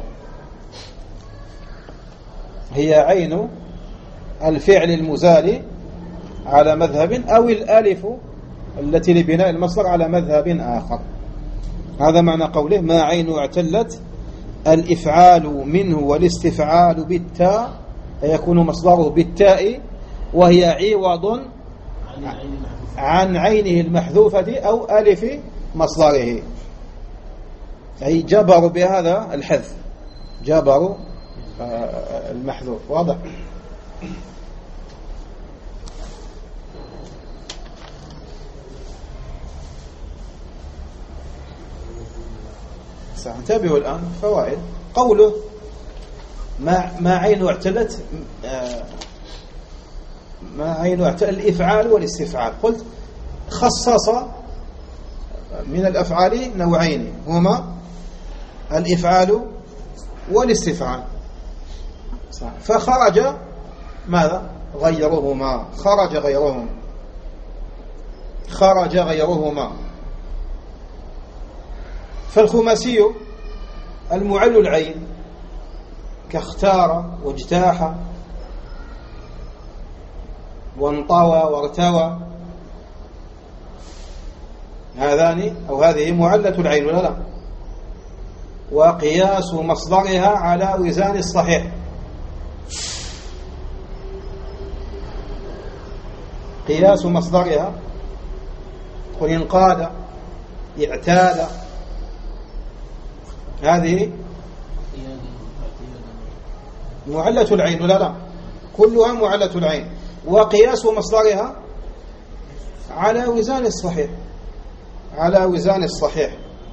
هي عين الفعل المزال على مذهب، أو الألف التي لبناء المصدر على مذهب آخر. هذا معنى قوله ما عين اعتلت الإفعال منه والاستفعال بالتاء، يكون مصدره بالتاء وهي عوض عن عينه المحذوفة أو ألف مصدره، أي جبروا بهذا الحذف، جبروا المحذوف. واضح؟ انتبهوا الآن فوائد قوله ما عينه اعتلت، ما عينه اعتلت الإفعال والاستفعال. قلت خصص من الأفعال نوعين هما الإفعال والاستفعال، فخرج ماذا؟ غيرهما، خرج غيرهما. فالخماسي المعل العين كاختار واجتاح وانطوى وارتوى، هذان أو هذه معلة العين ولا لا؟ وقياس مصدرها على وزان الصحيح. قياس مصدرها قل انقاد اعتاد، هذه معلة العين ولا لا؟ كلها معلة العين. وقياس مصدرها على وزان الصحيح، على وزان الصحيح،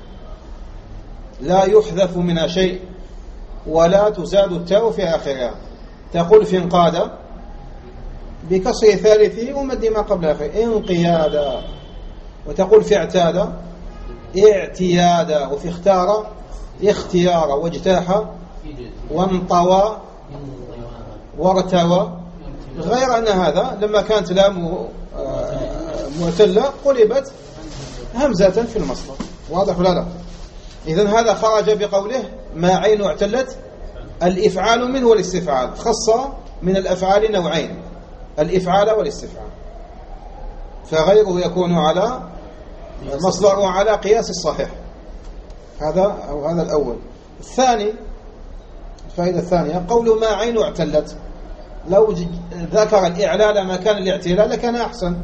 لا يحذف منها شيء ولا تزاد التاء في آخرها. تقول في انقاد بكسر ثالثه ومد ما قبل آخره انقيادا، وتقول في اعتاد اعتيادا، وفي اختار اختيارا، واجتاح وانطوى وارتوى. غير أن هذا لما كانت لام معتلة قلبت همزة في المصدر. واضح ولا لا؟ إذن هذا خرج بقوله ما عين اعتلت الإفعال منه والاستفعال، خص من الأفعال نوعين، الإفعال والاستفعال، فغيره يكون على مصدره على قياس الصحيح. هذا أو هذا الأول. الثاني، الفائدة الثانية قوله ما عين اعتلت، لو ذكر الإعلال مكان الاعتلال لكان أحسن.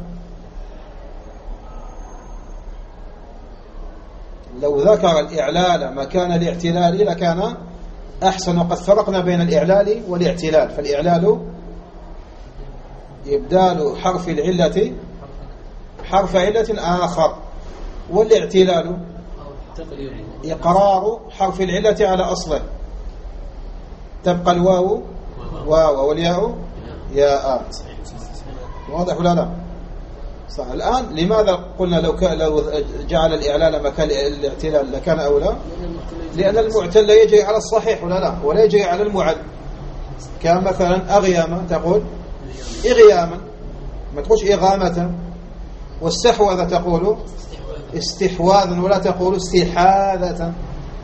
لو ذكر الإعلال مكان الاعتلال لكان أحسن. وقد فرقنا بين الإعلال والاعتلال، فالإعلال إبدال حرف العلة حرف علة آخر، والاعتلال إقرار حرف العلة على أصله، تبقى الواو واو والياء ياء. واضح ولا لا؟ صح. الآن لماذا قلنا لو جعل الإعلال مكان الاعتلال لكان أولى؟ لأن المعتل يجري على الصحيح ولا لا، ولا يجري على المعل. كان مثلا أغياما تقول إغياما، ما تقولش إغامة. والسحوذة تقول استحواذا ولا تقول استحاذة.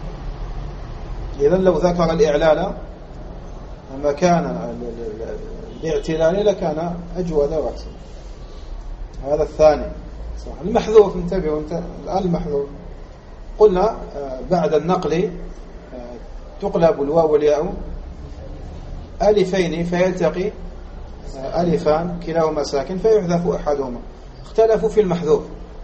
إذن لو ذكر الإعلال مكان الاعتلال لكان أجود وأحسن. هذا الثاني. صح. المحذوف، انتبهوا الآن المحذوف قلنا بعد النقل تقلب الواو والياء ألفين فيلتقي ألفان كلاهما ساكن فيحذف أحدهما. اختلفوا في المحذوف،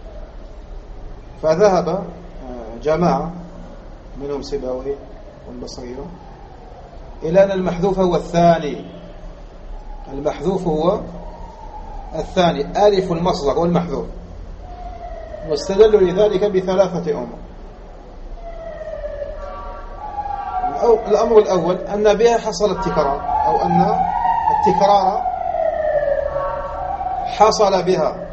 فذهب جماعة منهم سباوي والبصري إلى أن المحذوف هو الثاني. المحذوف هو الثاني، ألف المصدر والمحذوف، واستدلوا لذلك بثلاثة أمور. الأمر الأول أن بها حصل التكرار، أو أن التكرار حصل بها.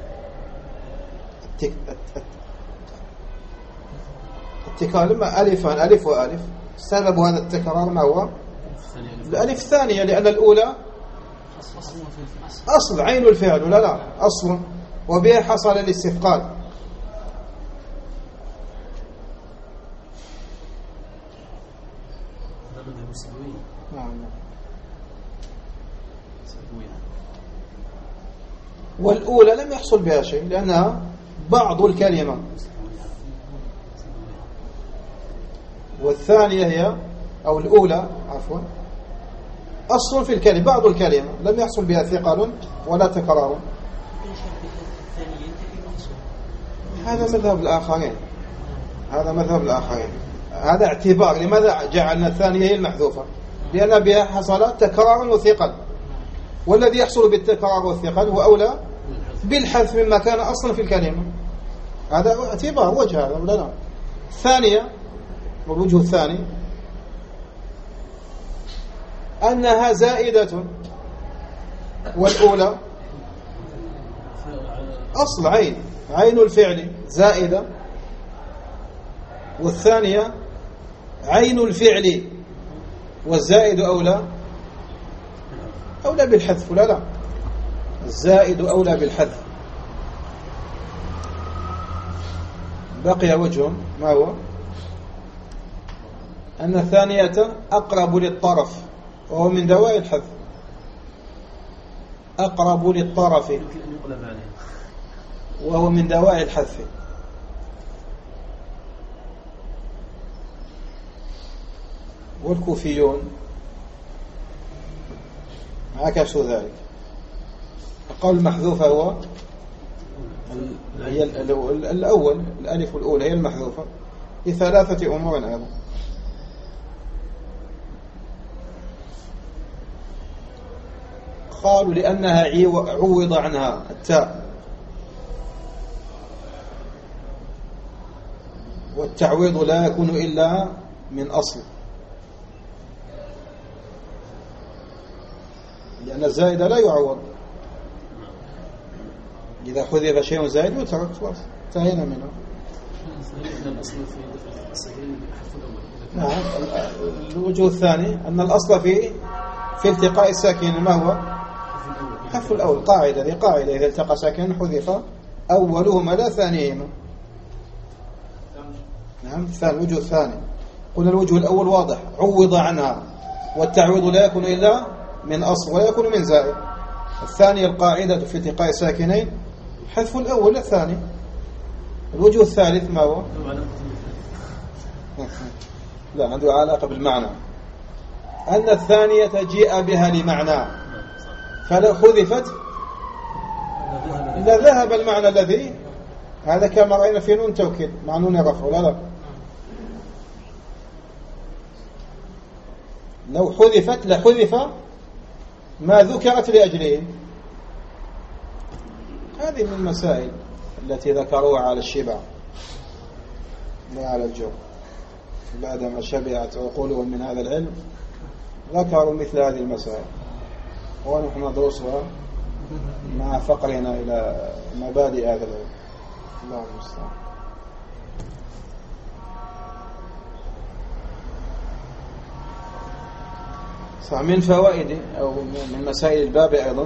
التكرار لما ألفان، ألف وألف، سبب هذا التكرار ما هو؟ الألف الثانية، لأن الأولى أصل عين الفعل ولا لا؟ أصل، وبها حصل الاستثقال. والأولى لم يحصل بها شيء لأنها بعض الكلمة، والثانية هي أو الأولى عفوا أصل في الكلمة، بعض الكلمة لم يحصل بها ثقل ولا تكرار. هذا مذهب الآخرين، هذا مذهب الآخرين، هذا اعتبار. لماذا جعلنا الثانية هي المحذوفة؟ لأن بها حصل تكرار وثقل، والذي يحصل بالتكرار والثقل هو أولى بالحذف مما كان أصلا في الكلمة. هذا اعتبار، وجه هذا ولا لا؟ الثانية، والوجه الثاني أنها زائدة، والأولى أصل عين الفعل زائدة، والثانية عين الفعل، والزائد أولى بالحذف ولا لا؟ الزائد أولى بالحذف. بقي وجه، ما هو؟ أن الثانية أقرب للطرف، وهو من دواء الحذف. أقرب للطرف وهو من دواء الحذف. والكوفيون عكسوا ذلك. القول المحذوف هو هي الأول، الألف الأولى هي المحذوفة لثلاثة أمور أيضا. قالوا لأنها عوض عنها التاء، والتعويض لا يكون إلا من أصل، لأن الزائد لا يعوض. إذا حذف شيء زائد يترك خلاص انتهينا منه. نعم. الوجه الثاني أن الأصل في التقاء الساكن ما هو حذف الأول. قاعدة هذه قاعدة، إذا التقى ساكن حذف أولهما لا ثانيهما. نعم. الوجه الثاني قلنا الوجه الأول واضح، عوض عنها، والتعويض لا يكون إلا من أصل ولا يكون من زائد. الثاني القاعدة في التقاء ساكنين حذف الأول الثاني. الوجه الثالث ما هو؟ لا، عنده علاقة بالمعنى، أن الثانية جيء بها لمعنى، فلو حذفت لذهب المعنى الذي هذا كما رأينا في نون توكيد مع نون رفع. لا لو حذفت لحذف ما ذكرت لأجله. هذه من المسائل التي ذكروها على الشبع لا على الجوع. بعدما شبعت عقولهم من هذا العلم ذكروا مثل هذه المسائل، ونحن ندرسها مع فقرنا إلى مبادئ هذا العلم. الله المستعان. من فوائد أو من مسائل الباب أيضا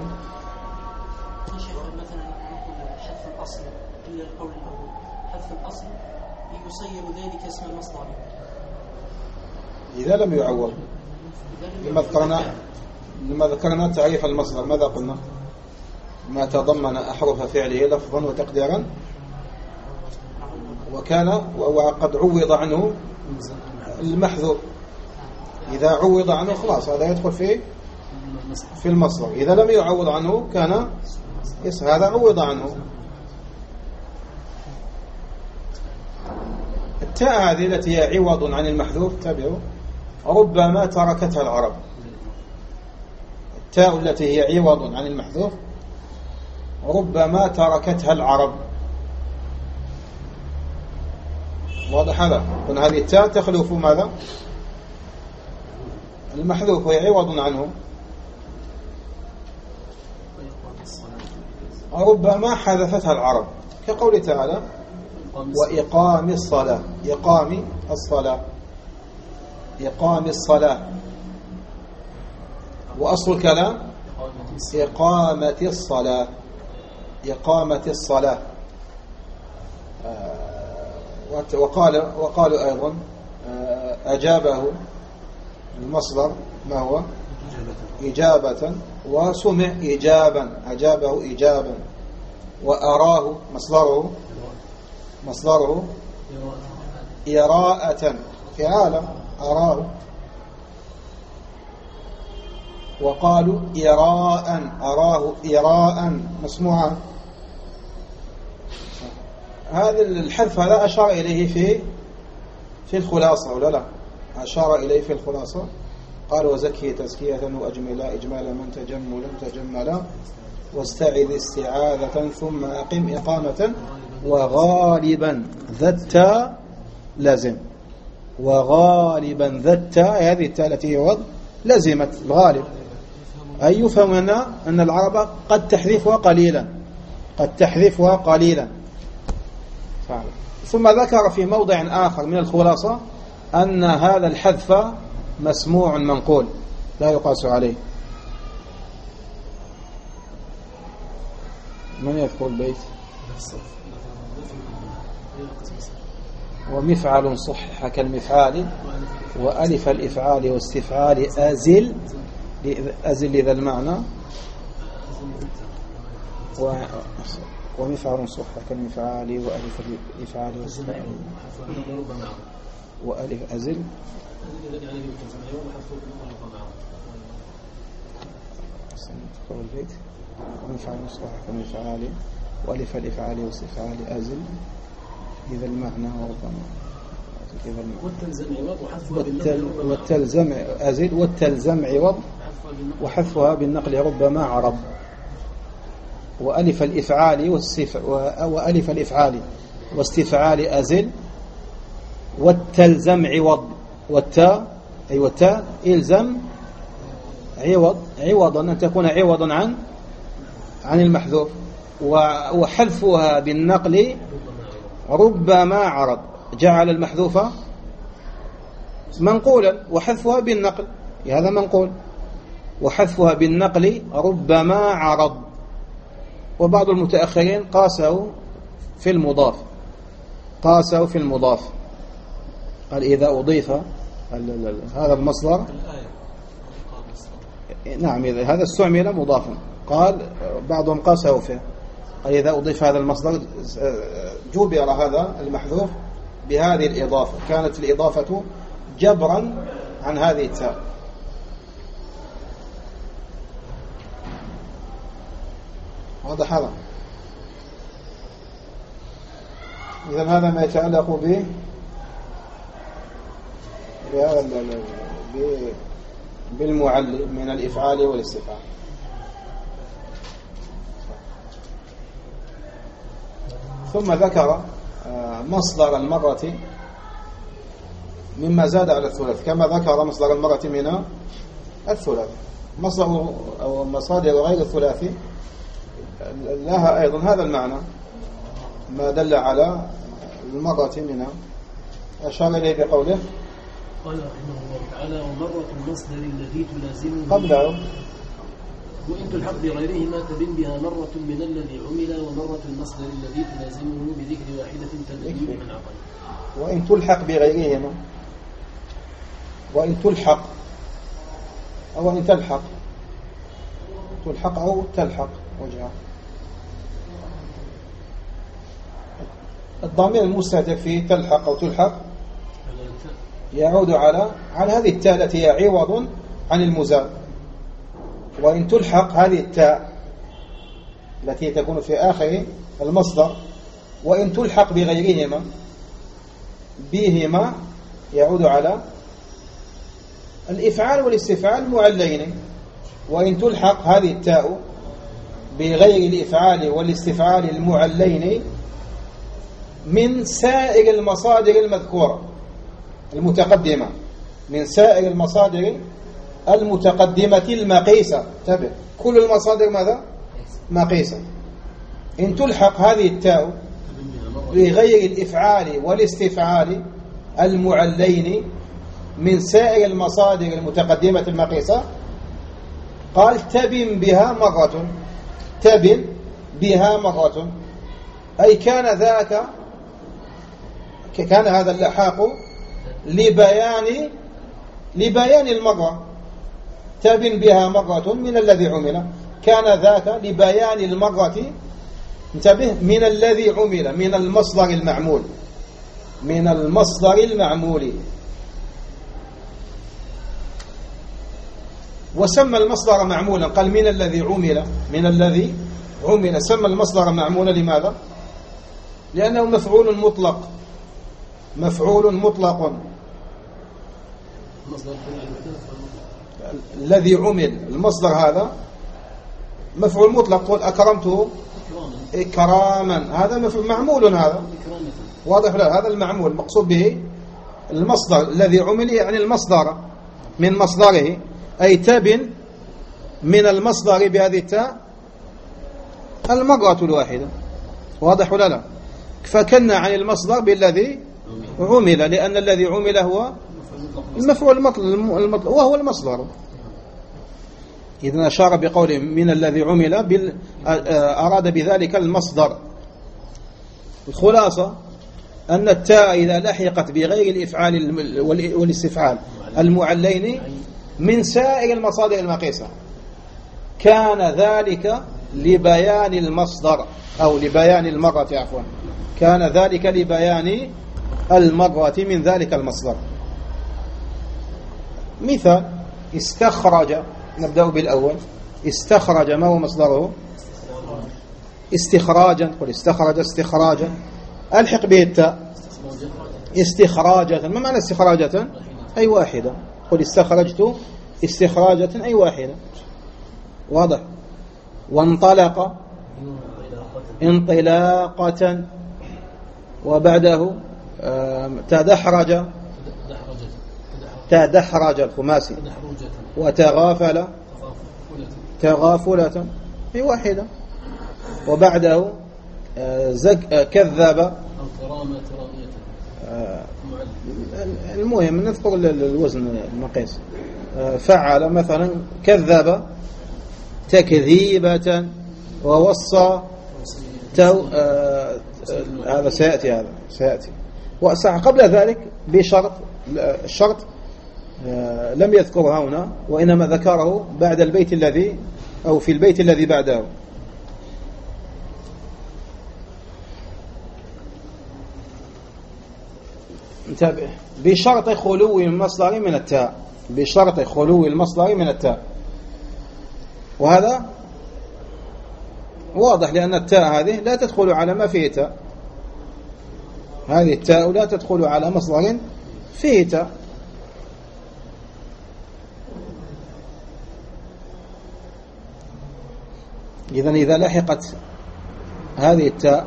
مثلا حذف الأصل إلا القول الأول، حذف الأصل يصير ذلك اسم المصدر إذا لم يعوض. لما ذكرنا تعريف المصدر ماذا قلنا؟ ما تضمن أحرف فعله لفظا وتقديرا وكان وقد عوض عنه المحذوف. إذا عوض عنه خلاص هذا يدخل في المصدر. إذا لم يعوض عنه كان هذا عوض عنه. التاء هذه التي هي عوض عن المحذوف تابعوا ربما تركتها العرب. التاء التي هي عوض عن المحذوف ربما تركتها العرب. واضح هذا؟ هذه التاء تخلف ماذا؟ المحذوف وهي عوض عنه. ربما حذفتها العرب كقول تعالى وإقام الصلاة. إقام الصلاة. وأصل الكلام إقامة الصلاة. إقامة الصلاة. وقالوا أيضا أجابه المصدر ما هو؟ إجابة. وسمع إجابا، أجابه إجابا. وأراه مصدره إراءة، فعالا أراه. وقالوا إراء، أراه إراء مسموعا. هذا الحذف هذا أشار إليه في الخلاصة ولا لا؟ أشار إليه في الخلاصة. قال وزكي تزكية وأجملا إجمالا من تجملا واستعذ استعاذة ثم أقم إقامة وغالبا ذات لازم. وغالبا ذات هذه التاء التي هي لزمت الغالب، أي يفهم أن العرب قد تحذفها قليلا. ثم ذكر في موضع آخر من الخلاصة أن هذا الحذف مسموع منقول لا يقاس عليه. من يذكر البيت؟ ومفعل صحح كالمفعال وألف الإفعال واستفعال أزل لذا المعنى ومفعل صحح كالمفعال وألف الإفعال واستفعال وألف أزل البيت ومن فعل مصطلح كمن فعالي وألف الإفعال واستفعال أزل إذا المعنى وربما والتلزم أزل والتلزم عوض وحذفها بالنقل ربما عرب وألف الإفعال وألف الإفعال واستفعال أزل والتلزم عوض والتاء أي والتاء إلزم عوضا أن تكون عوضا عن المحذوف وحذفها بالنقل ربما عرض جعل المحذوف منقولا وحذفها بالنقل هذا منقول وحذفها بالنقل ربما عرض. وبعض المتأخرين قاسوا في المضاف قال إذا أضيف هذا المصدر نعم هذا استعمل مضافا قال بعضهم قاسوا فيه قال إذا أضيف هذا المصدر جبر هذا المحذوف بهذه الإضافة كانت الإضافة جبرا عن هذه التاء. واضح هذا؟ إذا هذا ما يتعلق بالمعلم من الإفعال والاستفعال. ثم ذكر مصدر المرة مما زاد على الثلاث كما ذكر مصدر المرة من الثلاث. مصدر أو مصادر غير الثلاثي لها أيضا هذا المعنى ما دل على المرة منها أشار إليه بقوله قال رحمه الله تعالى ومرة المصدر الذي تلازمه قبله وإن تلحق بغيرهما تبن بها مرة من الذي عمل ومرة المصدر الذي تلازمه بذكر واحدة تدريب من عقل. وإن تلحق بغيرهما وإن تلحق أو إن تلحق أو تلحق وجهها الضمير المستتر فيه تلحق أو تلحق يعود على هذه التاء التي هي عوض عن المزال. وإن تلحق هذه التاء التي تكون في آخر المصدر وإن تلحق بغيرهما بهما يعود على الإفعال والاستفعال معلين. وإن تلحق هذه التاء بغير الإفعال والاستفعال المعلين من سائر المصادر المذكورة المتقدمة من سائر المصادر المتقدمة المقيسة. تبع كل المصادر ماذا؟ مقيسة. إن تلحق هذه التاء بغير الإفعال والاستفعال المعلين من سائر المصادر المتقدمة المقيسة قال تبن بها مرة أي كان هذا اللحاق لبيان المرة. تبن بها مرة من الذي عمل كان ذاك لبيان المرة انتبه من الذي عمل من المصدر المعمول وسمى المصدر معمولا قال من الذي عمل سمى المصدر معمولا لماذا؟ لأنه مفعول مطلق الذي عمل المصدر هذا مفعول مطلق تقول أكرمته إكراما هذا مفعول معمول هذا واضح لا هذا المعمول مقصود به المصدر الذي عمل يعني المصدر من مصدره أي تبن من المصدر بهذه التاء المرة الواحدة واضح ولا لا؟ فكنا عن المصدر بالذي عمل لأن الذي عمل هو المفعول المطلق وهو المصدر. إذن أشار بقوله من الذي عمل أراد بذلك المصدر. الخلاصة أن التاء إذا لحقت بغير الإفعال والاستفعال المعلين من سائر المصادر المقيسة كان ذلك لبيان المصدر أو لبيان المرة عفوا كان ذلك لبيان المرة من ذلك المصدر. مثال استخرج، نبدأ بالأول. استخرج ما هو مصدره؟ استخراجا. قل استخرج استخراجا، ألحق به التاء. استخراجة، ما معنى استخراجة؟ أي واحدة. قل استخرجت استخراجة أي واحدة. واضح. وانطلق انطلاقة، وبعده تدحرج تدحرج الخماسي، وتغافل تغافلة أي واحدة. وبعده كذب. المهم نذكر الوزن المقيس. فعل مثلا كذب تكذيبة، ووصى هذا سيأتي، هذا سيأتي. قبل ذلك بشرط، الشرط لم يذكره هنا، وإنما ذكره بعد البيت الذي أو في البيت الذي بعده. انتبه، بشرط خلو المصدر من التاء، بشرط خلو المصدر من التاء. وهذا واضح، لأن التاء هذه لا تدخل على ما فيه تاء، هذه التاء لا تدخل على مصدر فيه تاء. إذن إذا لحقت هذه التاء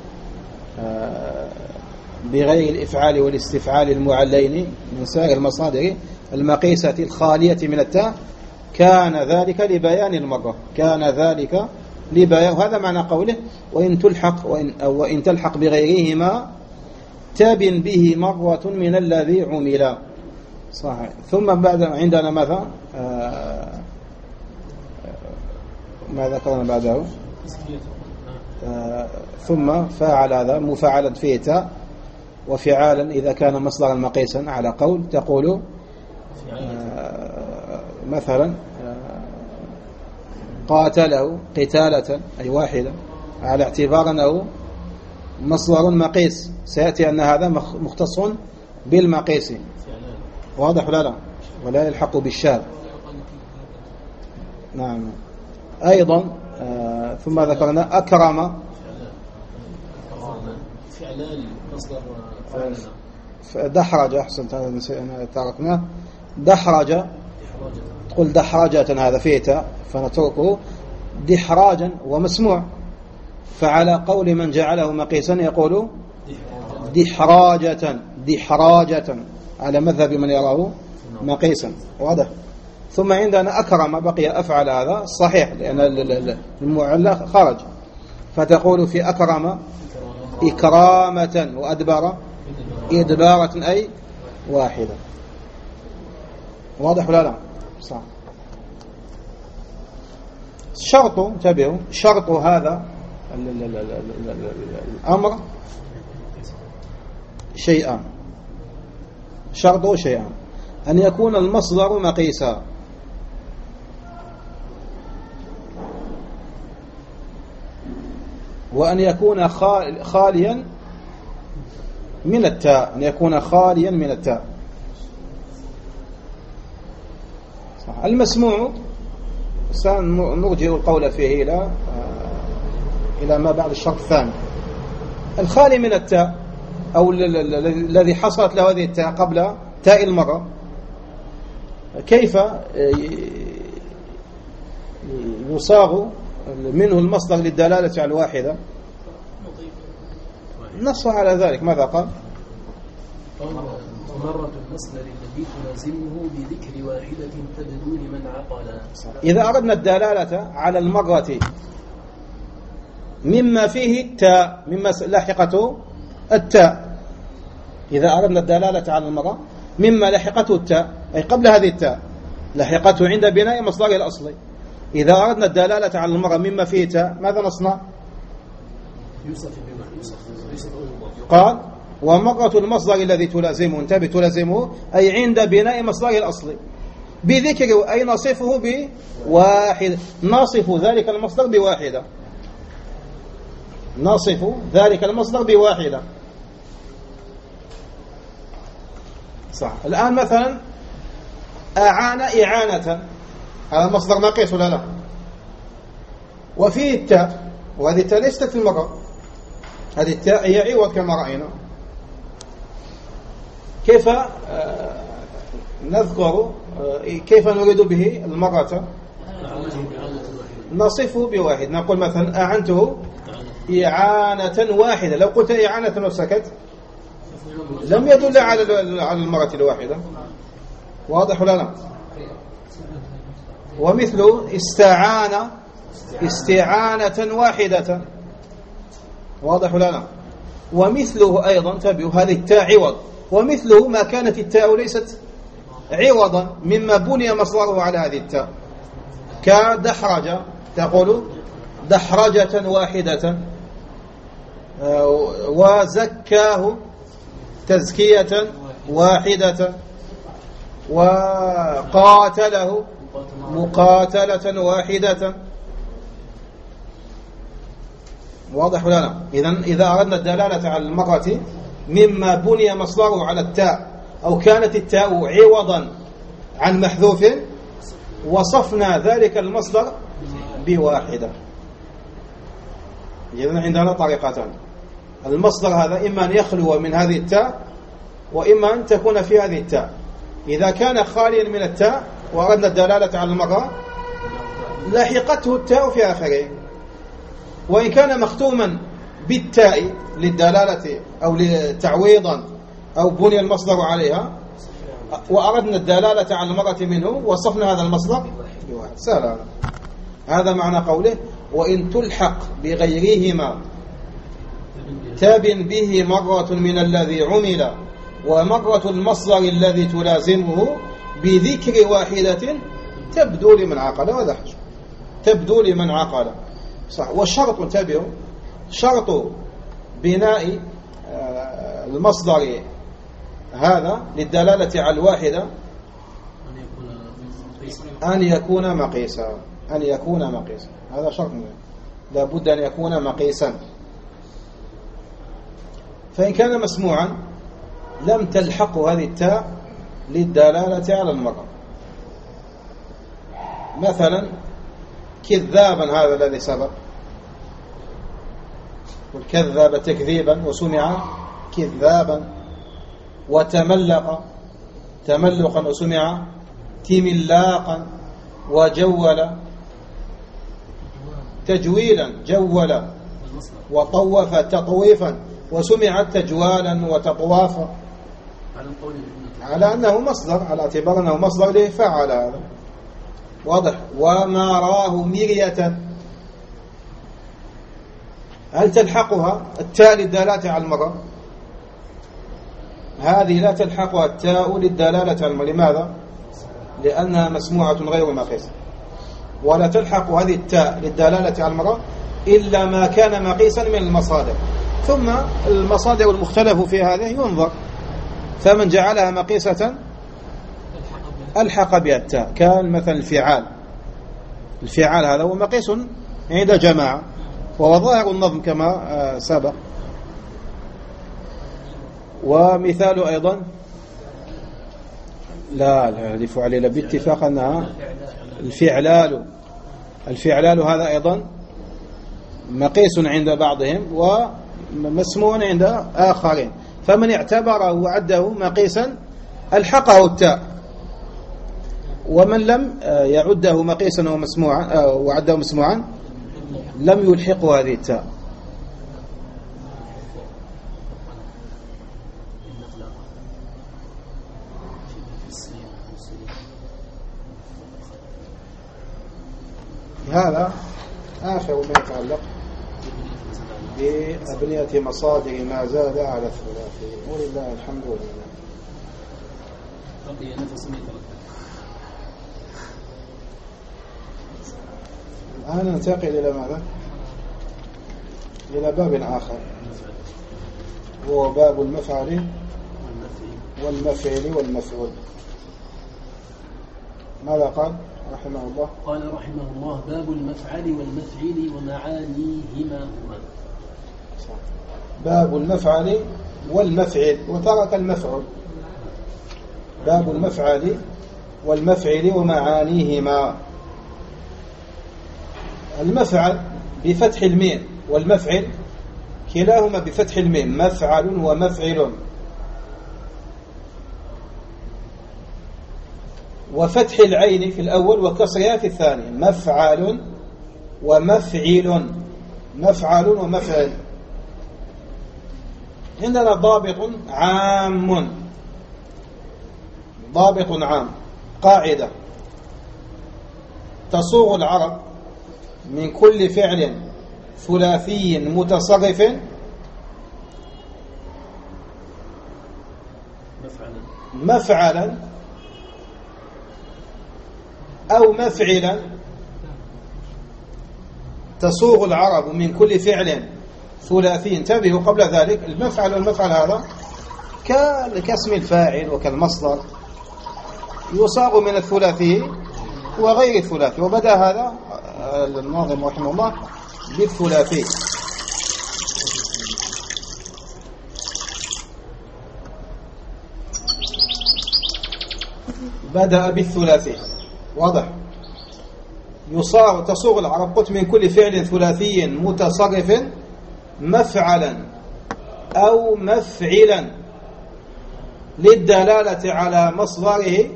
بغير الإفعال والاستفعال المعلين من سائر المصادر المقيسة الخالية من التاء، كان ذلك لبيان المرة، كان ذلك لبيان. وهذا معنى قوله وإن تلحق وإن تلحق بغيرهما تبن به مرة من الذي عمل. صحيح. ثم بعد عندنا ماذا؟ ما ذكرنا بعده؟ ثم فاعل، هذا مفاعلا فيه تاء. وفعالا إذا كان مصدرا مقيسا على قول تقول مثلا قاتله قتالة أي واحدة، على اعتبار أنه مصدر مقيس. سيأتي أن هذا مختص بالمقيس. واضح ولا لا؟ ولا يلحق بالشاذ. نعم. أيضا ثم ذكرنا أكرم فعلان مصدر دحرج. أحسنت، هذا تركناه. دحرج، تقول دحرجة، هذا فيه تاء فنتركه دحراجا ومسموع. فعلى قول من جعله مقيسا يقول دحراجة، دحراجة على مذهب من يراه مقيسا. واضح. ثم عندنا أكرم، بقي أفعل، هذا صحيح لأن المعلى خرج. فتقول في أكرم إكرامة، وأدبر إدبارة أي واحدة. واضح ولا لا؟ صح. شرط، انتبهوا، شرط هذا الأمر شيئان، شرطه شيئان: أن يكون المصدر مقيسا، وأن يكون خاليا من التاء، أن يكون خاليا من التاء. صح. المسموع سنرجع القول فيه إلى ما بعد الشرط الثاني. الخالي من التاء أو الذي حصلت له هذه التاء قبل تاء المرة، كيف يصاغ منه المصدر للدلالة على الواحدة؟ نص على ذلك. ماذا قال؟ مرة المصدر الذي تلازمه بذكر واحدة تبدو لمن عقل. إذا أردنا الدلالة على المرة مما فيه التاء، مما لاحقته التاء، إذا أردنا الدلالة على المرة مما لحقته التاء أي قبل هذه التاء، لحقته عند بناء مصدره الأصلي. إذا أردنا الدلالة على المرة مما فيه تاء، ماذا نصنع؟ قال ومرة المصدر الذي تلازمه، انتبه، تلازمه أي عند بناء مصدره الأصلي بذكر، أي نصفه بواحد، نصف ذلك المصدر بواحدة، نصف ذلك المصدر بواحدة. صح. الآن مثلا أعان إعانة، هذا مصدر ناقص ولا لا؟ وفيه التاء، وهذه التاء ليست في المرة، هذه التاء هي عوض كما رأينا. كيف نذكر كيف نريد به المرة؟ نصفه بواحد، نقول مثلا أعنته إعانة واحدة. لو قلت إعانة وسكت لم يدل على المرة الواحدة، واضح ولا لا؟ ومثل استعان استعانة واحدة، واضح ولا لا؟ ومثله أيضا تبعوا هذه التاء عوض، ومثله ما كانت التاء ليست عوضا مما بني مصدره على هذه التاء، كدحرج، تقول دحرجة واحدة، وزكاه تزكية واحدة، وقاتله مقاتلة واحدة، واضح ولا لا؟ إذا أردنا الدلالة على المرة مما بني مصدره على التاء أو كانت التاء عوضا عن محذوف، وصفنا ذلك المصدر بواحدة. إذن عندنا طريقتان، المصدر هذا إما أن يخلو من هذه التاء، وإما أن تكون في هذه التاء. إذا كان خاليا من التاء وأردنا الدلالة على المرة لاحقته التاء في آخره، وإن كان مختوما بالتاء للدلالة أو لتعويضا أو بني المصدر عليها وأردنا الدلالة على المرة منه، وصفنا هذا المصدر بواحد. سهل. هذا معنى قوله وإن تلحق بغيرهما تاب به مرة من الذي عمل، ومرة المصدر الذي تلازمه بذكر واحدة تبدو لمن عقل. وهذا حجر تبدو لمن عقل، صح. والشرط انتبهوا، شرط بناء المصدر هذا للدلالة على الواحدة أن يكون مقيسا، أن يكون مقيسا، هذا شرط، لا بد أن يكون مقيسا. فإن كان مسموعا لم تلحق هذه التاء للدلالة على المرة. مثلا كذابا، هذا الذي سبق، والكذاب تكذيبا وسمع كذابا، وتملق تملقا وسمع تملاقا، وجول تجويلا جول، وطوف تطويفا وسمع تجوالا وتطوافا، على أنه مصدر، على اعتبار أنه مصدر لفعل، هذا واضح. وما راه مرية، هل تلحقها التاء للدلالة على المرة؟ هذه لا تلحقها التاء للدلالة على المرة. لماذا؟ لأنها مسموعة غير مقيسة. ولا تلحق هذه التاء للدلالة على المرة إلا ما كان مقيسا من المصادر، ثم المصادر المختلف في هذه ينظر، فمن جعلها مقيسة ألحق بها التاء، كان مثلا الفعال هذا هو مقيس عند جماعة، وهو ظاهر النظم كما سبق. ومثال أيضا لا الألف علينا باتفاق أنها الفعلال هذا أيضا مقيس عند بعضهم ومسموع عند آخرين، فمن اعتبره وعده مقيسا ألحقه التاء، ومن لم يعده مقيسا ومسموعا وعده مسموعا لم يلحقه هذه التاء. هذا آخر ما يتعلق بأبنية مصادر ما زاد على الثلاثي، ولله الحمد لله. الآن ننتقل إلى ماذا؟ إلى باب آخر، هو باب المفعل والمفعل والمفعول. ماذا قال رحمه الله؟ قال رحمه الله باب المفعل والمفعل ومعانيهما هما. باب المفعل والمفعل، وترك المفعول. باب المفعل والمفعل ومعانيهما. المفعل بفتح الميم والمفعل كلاهما بفتح الميم، مفعل ومفعل، وفتح العين في الأول وكسرها في الثاني، مفعل ومفعل، مفعل ومفعل. عندنا ضابط عام، ضابط عام، قاعدة تصوغ العرب من كل فعل ثلاثي متصرف مفعلا أو مفعلا. تصوغ العرب من كل فعل ثلاثي، انتبهوا قبل ذلك، المفعل والمفعل هذا كاسم الفاعل وكالمصدر، يصاغ من الثلاثي وغير الثلاثي، وبدأ هذا الناظم رحمه الله بالثلاثي. بدأ بالثلاثي، واضح. تصوغ العرب قلت من كل فعل ثلاثي متصرف مفعلا أو مفعلا للدلالة على مصدره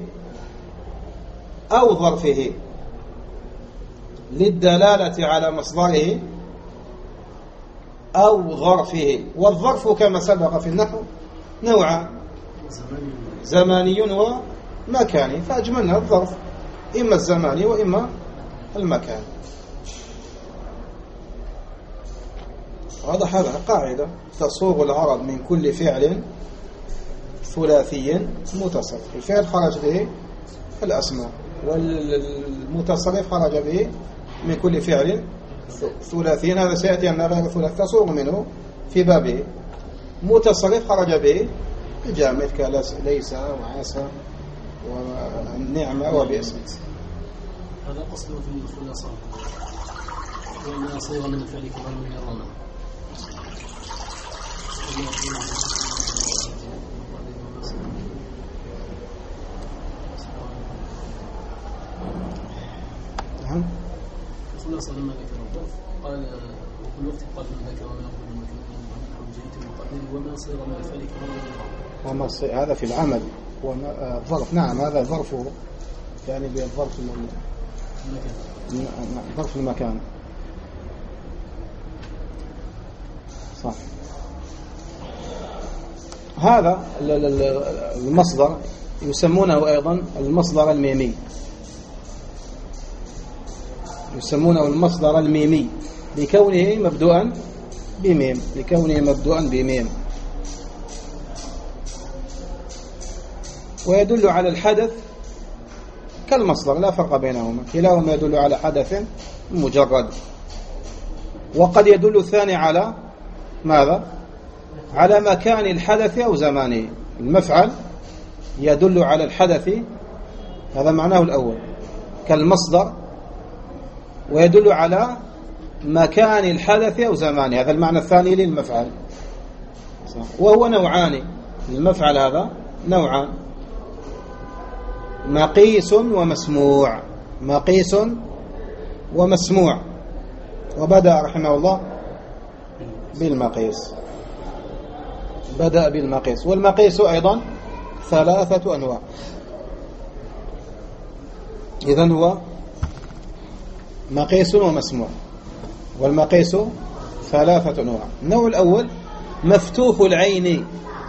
أو ظرفه، للدلالة على مصدره أو ظرفه. والظرف كما سبق في النحو نوعان، زماني ومكاني، فأجملنا الظرف إما الزماني وإما المكاني. واضح؟ هذا قاعدة تصوغ العرب من كل فعل ثلاثي متصرف. الفعل خرج به الأسماء، والمتصرف خرج به من كل فعل ثلاثي. هذا سيأتي أن غير ثلاثي تصوغ منه في بابه. متصرف خرج به الجامد كليس وعسى والنعمة وبئس. هذا أصله في الخلاصة، وما صيغ من الفعل كما من الرمى. الخلاصة لما ذكر الظرف قال وكل وقت قال من ذكر وما يقول من جيد المقدر وما صيغ من الفعل كما من الرمى. هذا في العمل ظرف. نعم هذا ظرفه، يعني بالظرف ظرف المكان. صح. هذا المصدر يسمونه أيضا المصدر الميمي، يسمونه المصدر الميمي لكونه مبدوءا بميم، لكونه مبدوءا بميم، ويدل على الحدث كالمصدر، لا فرق بينهما، كلاهما يدل على حدث مجرد. وقد يدل الثاني على ماذا؟ على مكان الحدث أو زمانه. المفعل يدل على الحدث، هذا معناه الأول كالمصدر، ويدل على مكان الحدث أو زمانه، هذا المعنى الثاني للمفعل. وهو نوعان، المفعل هذا نوعان، مقيس ومسموع، مقيس ومسموع. وبدأ رحمه الله بالمقيس، بدأ بالمقيس. والمقيس أيضا ثلاثة أنواع، إذن هو مقيس ومسموع. والمقيس ثلاثة أنواع. النوع الأول مفتوح العين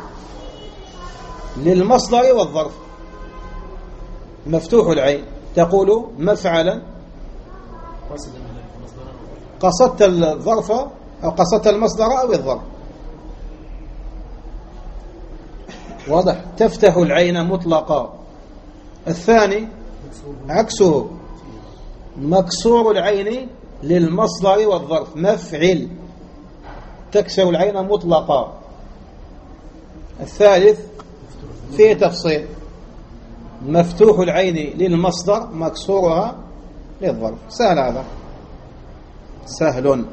للمصدر والظرف. مفتوح العين تقول مفعلا قصدت الظرف أو قصدت المصدر أو الظرف، واضح؟ تفتح العين مطلقا. الثاني عكسه، مكسور العين للمصدر والظرف، مفعل، تكسر العين مطلقا. الثالث فيه تفصيل، مفتوح العين للمصدر مكسورها للظرف. سهل، هذا سهل.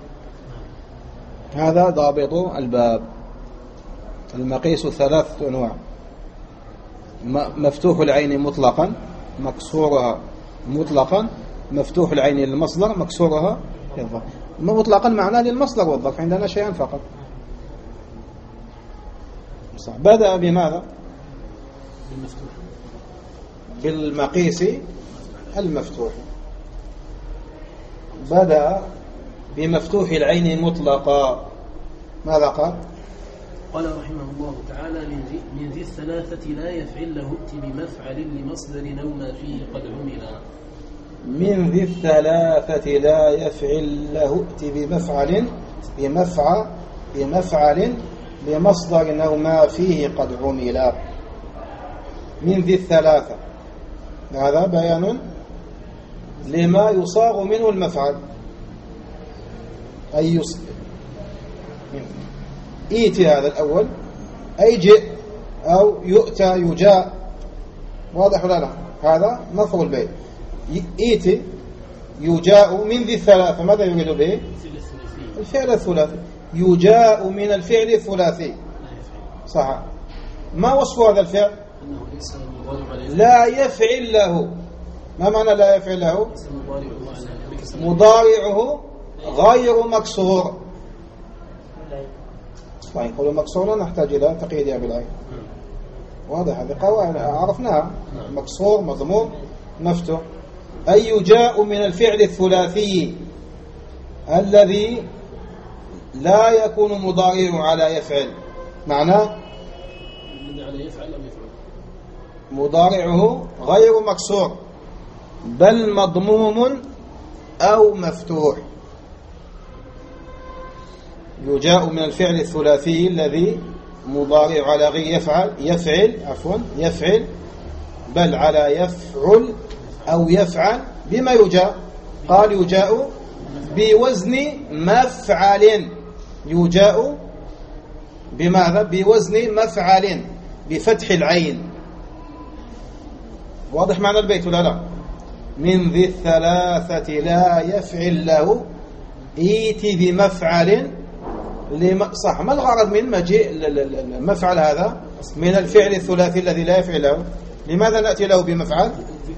هذا ضابط الباب. المقيس ثلاثة أنواع. مفتوح العين مطلقا مكسورها مطلقا، مفتوح العين للمصدر مكسورها للظرف. مطلقا معناه للمصدر والظرف، عندنا شيئا فقط. بدأ بماذا؟ بالمقيس المفتوح. بدأ بمفتوح العين مطلقا. ماذا قال؟ قال رحمه الله تعالى: من ذي الثلاثة لا يفعل له ائت بمفعل لمصدر أو ما فيه قد عمل. من ذي الثلاثة لا يفعل له ائت بمفعل لمصدر أو ما فيه قد عمل. من ذي الثلاثة، هذا بيان لما يصاغ منه المفعل. أي إيتي هذا الأول، أي جئ أو يؤتى يجاء، واضح ولا لا؟ هذا مفعول به. إيتي يجاء من ذي الثلاثة، ماذا يريد به؟ الفعل الثلاثي. يجاء من الفعل الثلاثي، صح. ما وصف هذا الفعل؟ لا يفعل له. ما معنى لا يفعل له؟ مضارعه غير مكسور. طيب يقولوا مكسور لا نحتاج إلى تقييدها بالعين، واضح. هذه قواعد عرفناها: مكسور مضموم مفتوح. أي يجاء من الفعل الثلاثي الذي لا يكون مضارعه على يفعل. معناه مضارعه غير مكسور بل مضموم أو مفتوح. يجاء من الفعل الثلاثي الذي مضارع على غير يفعل بل على يفعل أو يفعل. بما يجاء؟ قال يجاء بوزن مفعل. يجاء بماذا؟ بوزن مفعل بفتح العين. واضح معنى البيت ولا لا؟ من ذي الثلاثة لا يفعل له ائت بمفعل صح. ما الغرض من مجيء المفعل هذا من الفعل الثلاثي الذي لا يفعل له؟ لماذا نأتي له بمفعل؟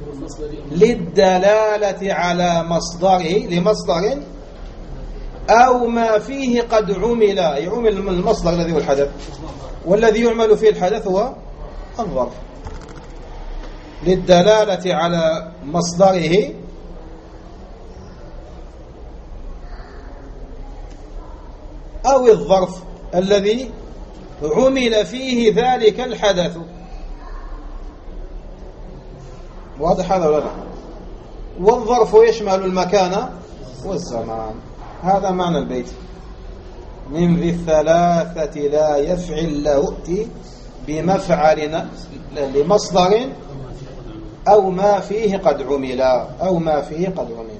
للدلالة على مصدره، لمصدر أو ما فيه قد عمل. يعمل المصدر الذي هو الحدث، والذي يعمل فيه الحدث هو الظرف. للدلالة على مصدره أو الظرف الذي عمل فيه ذلك الحدث. واضح هذا ولا لا؟ والظرف يشمل المكان والزمان. هذا معنى البيت. من ذي الثلاثة لا يفعل له ائت بمفعل لمصدر أو ما فيه قد عمل.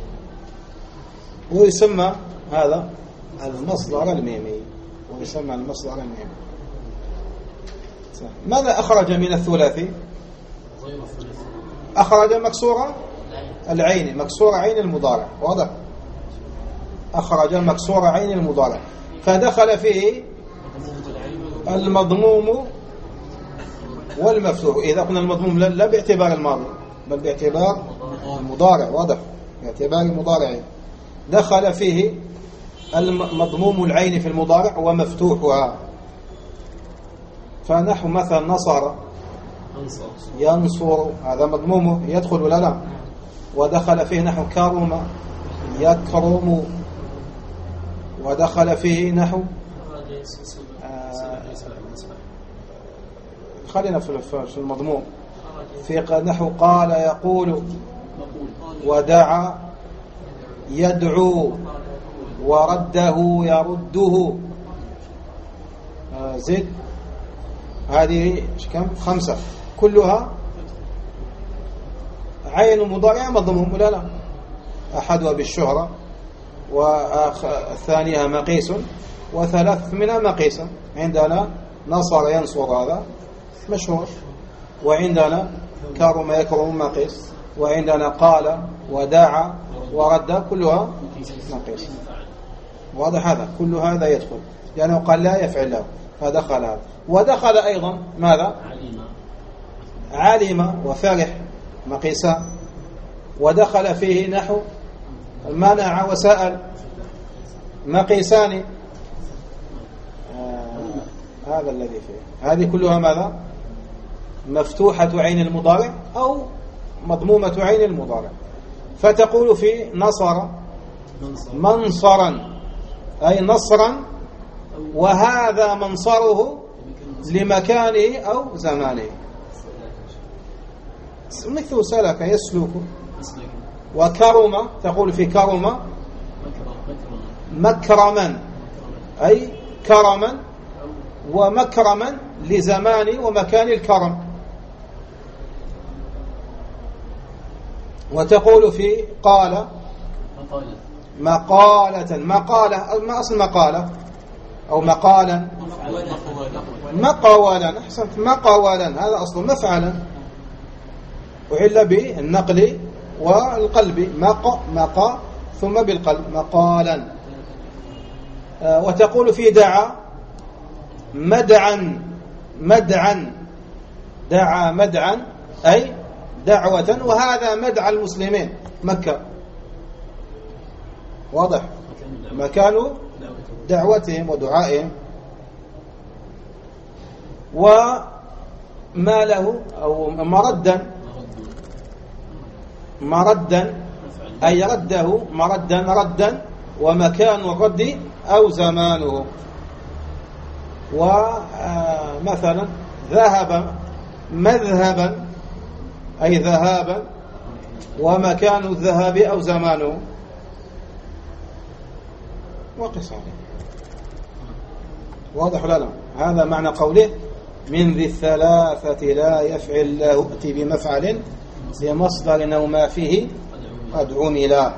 ويسمى هذا المصدر الميمي. ماذا أخرج من الثلاثي؟ أخرج مكسورة العين، مكسورة عين المضارع. واضح؟ أخرج مكسورة عين المضارع، فدخل فيه المضموم والمفتوح. إذا قلنا المضموم لا باعتبار الماضي بل باعتبار المضارع. واضح؟ باعتبار المضارع. دخل فيه المضموم العين في المضارع ومفتوحها. فنحو مثلا نصر ينصر، هذا مضمومه يدخل ولا لا؟ ودخل فيه نحو كرم يكرم، ودخل فيه نحو خلينا في المضموم. في نحو قال يقول، ودعا يدعو، ورده يرده. زد. هذه كم؟ 5 كلها عين مضارع مضموم ولا لا؟ أحدها بالشهرة، والثانية مقيس، وثلاث منها مقيسة. عندنا نصر ينصر هذا مشهور، وعندنا كرم يكرم مقيس، وعندنا قال ودعا ورد كلها مقيس. واضح هذا؟ كل هذا يدخل لأنه قال لا يفعل له فدخل هذا. ودخل أيضا ماذا؟ علم وفرح مقيسان، ودخل فيه نحو منع وسأل مقيسان. هذا الذي فيه. هذه كلها ماذا؟ مفتوحة عين المضارع أو مضمومة عين المضارع. فتقول في نصر منصرا أي نصرا، وهذا منصره لمكانه أو زمانه. مثل سلك يسلك. وكرم تقول في كرم مكرما أي كرما ومكرما لزمان ومكان الكرم. وتقول في قال مقالة. ما أصل مقالة أو مقالا؟ مقولا. أحسنت، مقولا هذا أصل مفعلا، وعل بالنقل والقلب، مق ثم بالقلب مقالا. وتقول في دعا مدعا دعا مدعا أي دعوة، وهذا مدعى المسلمين مكة. واضح؟ مكان دعوتهم ودعائهم. وما له أو مردا أي رده ردا، ومكان الرد أو زمانه. ومثلا ذهب مذهبا أي ذهابا، ومكان الذهاب أو زمانه. وقص عليه. واضح ولا لا؟ هذا معنى قوله من ذي الثلاثة لا يفعل لا يؤتي بمفعل لمصدر أو ما فيه قد عمل.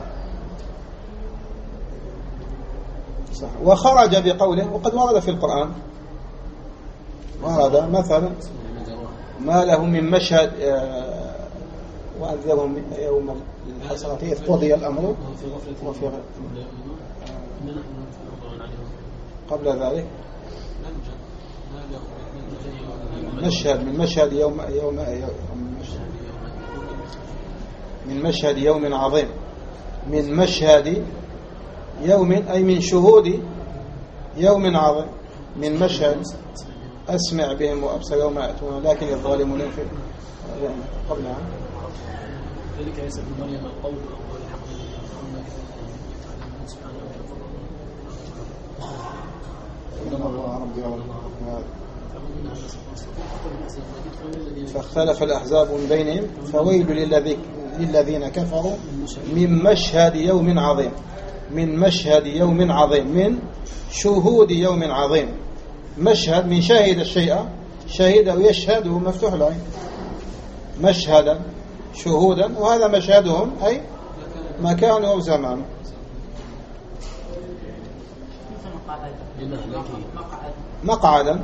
صح. وخرج بقوله، وقد ورد في القرآن، ورد مثلا ما له من مشهد وأنذرهم يوم الحسرة إذ قضي الأمر وفي قبل ذلك مشهد من مشهد من مشهد يوم عظيم، من مشهد يوم أي من شهود يوم عظيم، من مشهد أسمع بهم وأبصر يوم يأتون لكن الظالمون في قبلها. ذلك عيسى بن مريم القول الحق فاختلف الأحزاب من بينهم فويل للذين كفروا من مشهد يوم عظيم، من مشهد يوم عظيم، من شهود يوم عظيم. مشهد من شاهد الشيء، شهد أو يشهد مفتوح العين، مشهدا شهودا، وهذا مشهدهم أي مكانه أو زمانه. مقعدا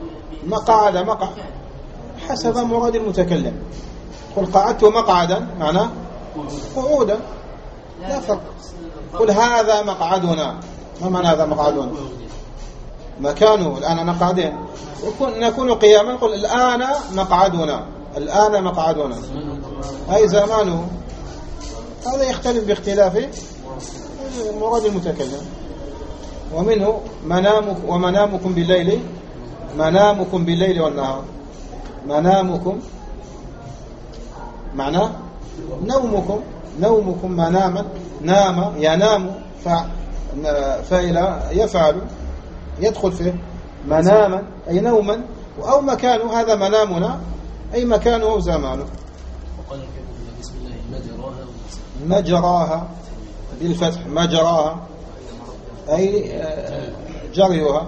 حسب مراد المتكلم. قل قعدت مقعدا معناه قعودا، لا فرق. قل هذا مقعدنا، ما معنى هذا مقعدنا؟ مكانه. الآن نقعدين نكون قياما. قل الآن مقعدنا، الآن مقعدنا أي زمانه. هذا يختلف باختلاف مراد المتكلم. ومنه ومنامكم بالليل، منامكم بالليل والنهار. منامكم معناه نومكم مناما، نام ينام فإلى يفعل يدخل فيه مناما أي نوما، أو مكانه. هذا منامنا أي مكانه أو زمانه. وقال الكاتب بسم الله مجراها بالفتح، مجراها أي جريها.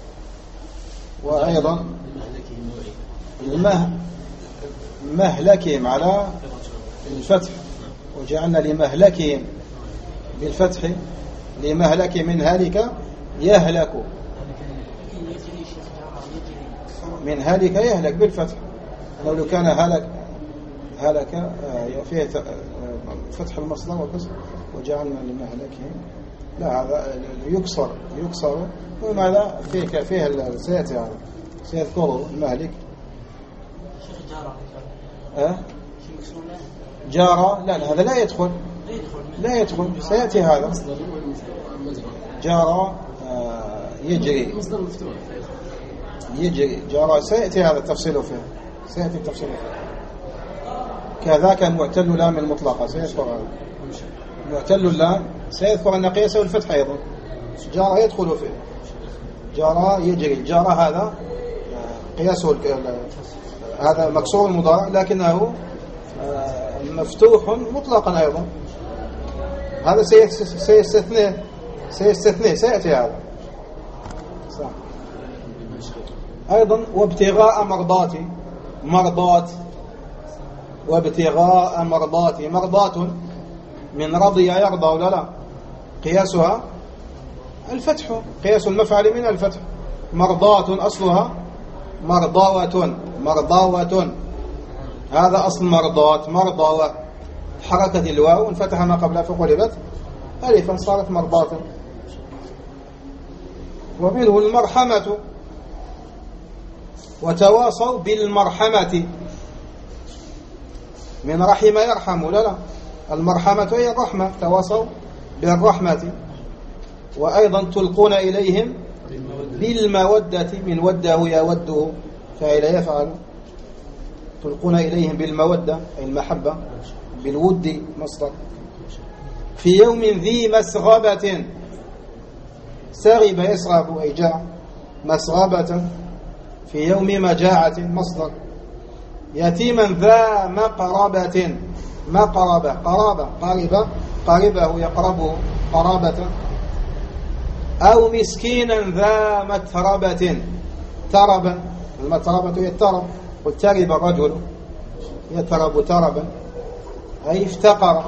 وأيضا مهلكهم على الفتح، وجعلنا لمهلكهم بالفتح، لمهلك من هلك يهلك، من هلك يهلك بالفتح. لو كان هلك فيه فتح المصدر والكسر، وجعلنا لمهلكهم. لا، هذا يكسر. وماذا فيه سيذكره المهلك. جارة لا هذا لا يدخل سيأتي هذا جارة يجري جارة سيأتي هذا التفصيل فيه سيأتي التفصيل فيه. كذاك معتل لام المطلقة سيذكر هذا معتل اللام سيذكر أن قياسه والفتح أيضا جارة يدخل فيه جارة يجري جارة هذا قياسه هذا مكسور المضارع لكنه مفتوح مطلقا أيضا هذا سيستثنيه سيأتي هذا صح. أيضا وابتغاء مرضات وابتغاء مرضات من رضي يرضى ولا لا قياسها الفتح قياس المفعل من الفتح مرضات أصلها مرضاوة هذا أصل مرضاوة حركة الواو انفتح ما قبلها فقلبت ألفا صارت مرضاة. ومنه المرحمة وتواصوا بالمرحمة من رحم يرحم لا المرحمة هي الرحمة تواصوا بالرحمة. وأيضا تلقون إليهم بالمودة من وده يوده فعل يفعل تلقون إليهم بالمودة أي المحبة بالود مصدر. في يوم ذي مسغبة سغب يسغب أي جاع مسغبة في يوم مجاعة مصدر. يتيما ذا مقربة قربه يقربه قرابة. أو مسكينا ذا متربة تربا المتربة هي الترب قل ترب الرجل يترب تربا أي افتقر.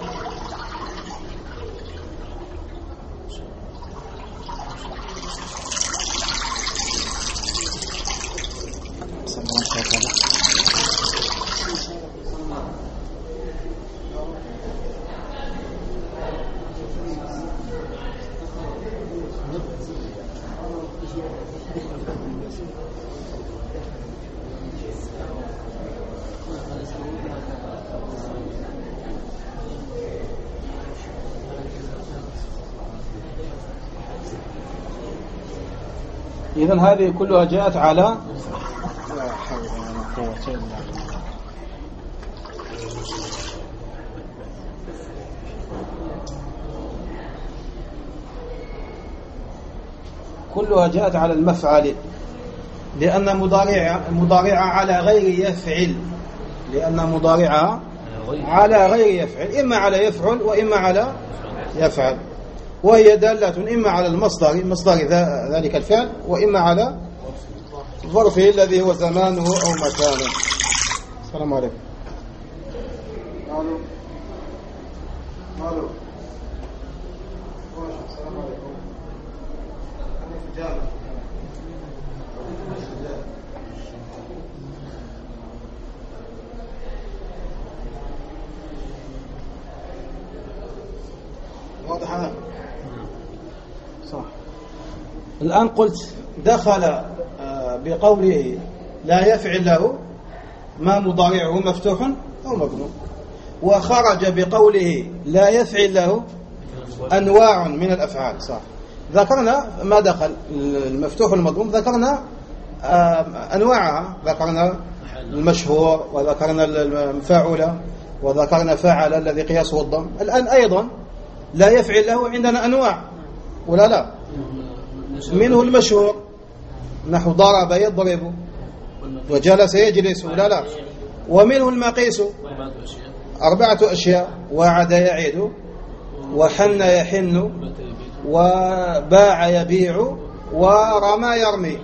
إذن هذه كلها جاءت على لا حول ولا قوة إلا بالله. كلها جاءت على المفعل لأن مضارعها على غير يفعل لأن مضارعها على غير يفعل إما على يفعل وإما على يفعل وهي دالة إما على مصدر ذلك الفعل وإما على ظرفه الذي هو زمانه أو مكانه. السلام عليكم. السلام عليكم. واضح هذا صح. الآن قلت دخل بقوله لا يفعل له ما مضارعه مفتوح أو مبنون وخرج بقوله لا يفعل له أنواع من الأفعال صح. ذكرنا ما دخل المفتوح والمضموم ذكرنا أنواعها ذكرنا المشهور وذكرنا المفاعل وذكرنا فاعل الذي قياسه الضم. الآن أيضا لا يفعل له عندنا أنواع ولا لا منه المشهور نحو ضرب يضرب وجلس يجلس ولا لا ومنه المقيس 4 أشياء وعد يعيد وحن يحن وباع يبيع ورمى يرمي.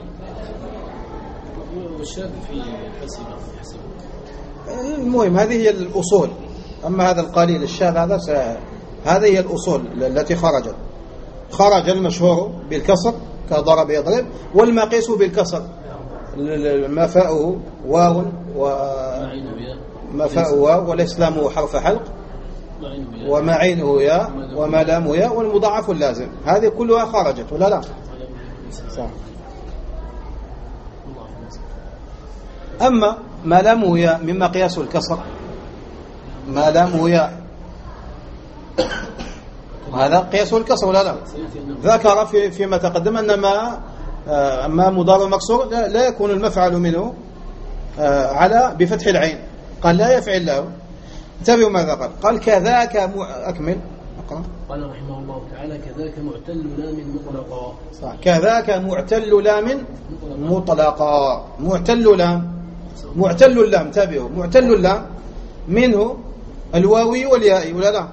المهم هذه هي الأصول. أما هذا القليل الشاذ هذه هي الأصول التي خرج المشهور بالكسر كضرب يضرب والمقيس بالكسر ما فاؤه واو وما فاؤه واو والإسلام حرف حلق وما عينه ياء وما لامه ياء والمضاعف اللازم. هذه كلها خرجت ولا لا صح. أما ما لامه ياء مما قياس الكسر، ما لامه ياء هذا قياس الكسر ولا لا؟ ذكر فيما تقدم أن ما مضارع مكسور لا يكون المفعل منه على بفتح العين، قال لا يفعل له. انتبهوا ماذا قال كذاك أكمل أقرأ. قال رحمه الله تعالى كذاك معتل لام مطلقا. صح، كذاك معتل لام مطلقا. معتل لام، معتل اللام، انتبهوا، معتل اللام منه الواوي والياء ولا لا؟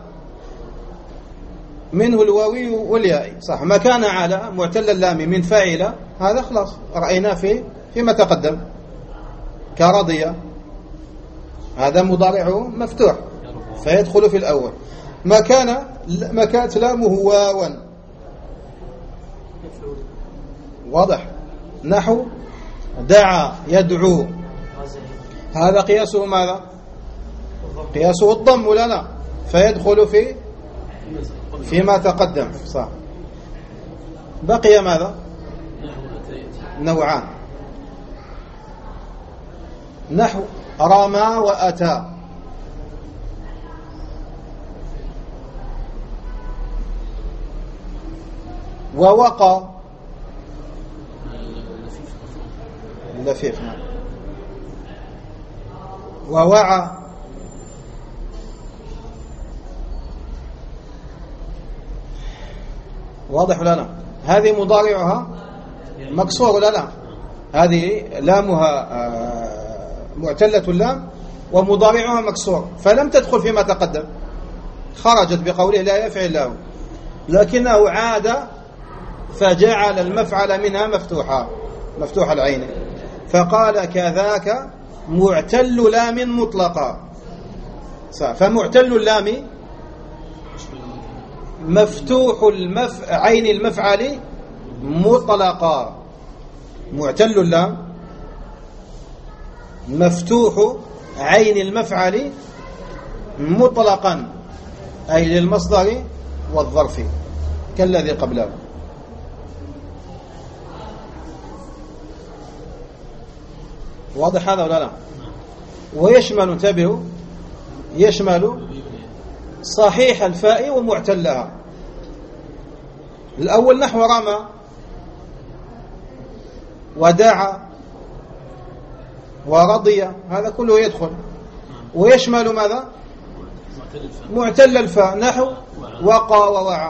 منه الواوي والياء، صح. ما كان على معتل اللام من فاعل هذا خلاص رأيناه فيما تقدم، كرضي هذا مضارعه مفتوح فيدخل في الأول. ما كانت لامه واوا واضح، نحو دعا يدعو، هذا قياسه ماذا؟ قياسه الضم ولا لا؟ فيدخل فيما تقدم، صح. بقي ماذا؟ نوعان، نحو رمى وأتى، ووقى لفيف، ووعى، واضح ولا لا؟ هذه مضارعها مكسور ولا لا؟ هذه لامها معتلة اللام ومضارعها مكسور، فلم تدخل فيما تقدم، خرجت بقوله لا يفعل له، لكنه عاد فجعل المفعل منها مفتوح العين، فقال كذاك معتل لام مطلقا. فمعتل اللام مفتوح عين المفعل مطلقا. معتل اللام مفتوح عين المفعل مطلقا، أي للمصدر والظرف كالذي قبله. واضح هذا ولا لا؟ ويشمل، انتبهوا، يشمل صحيح الفاء ومعتلها. الأول نحو رمى ودعا ورضي، هذا كله يدخل. ويشمل ماذا؟ معتل الفاء، نحو وقى ووعى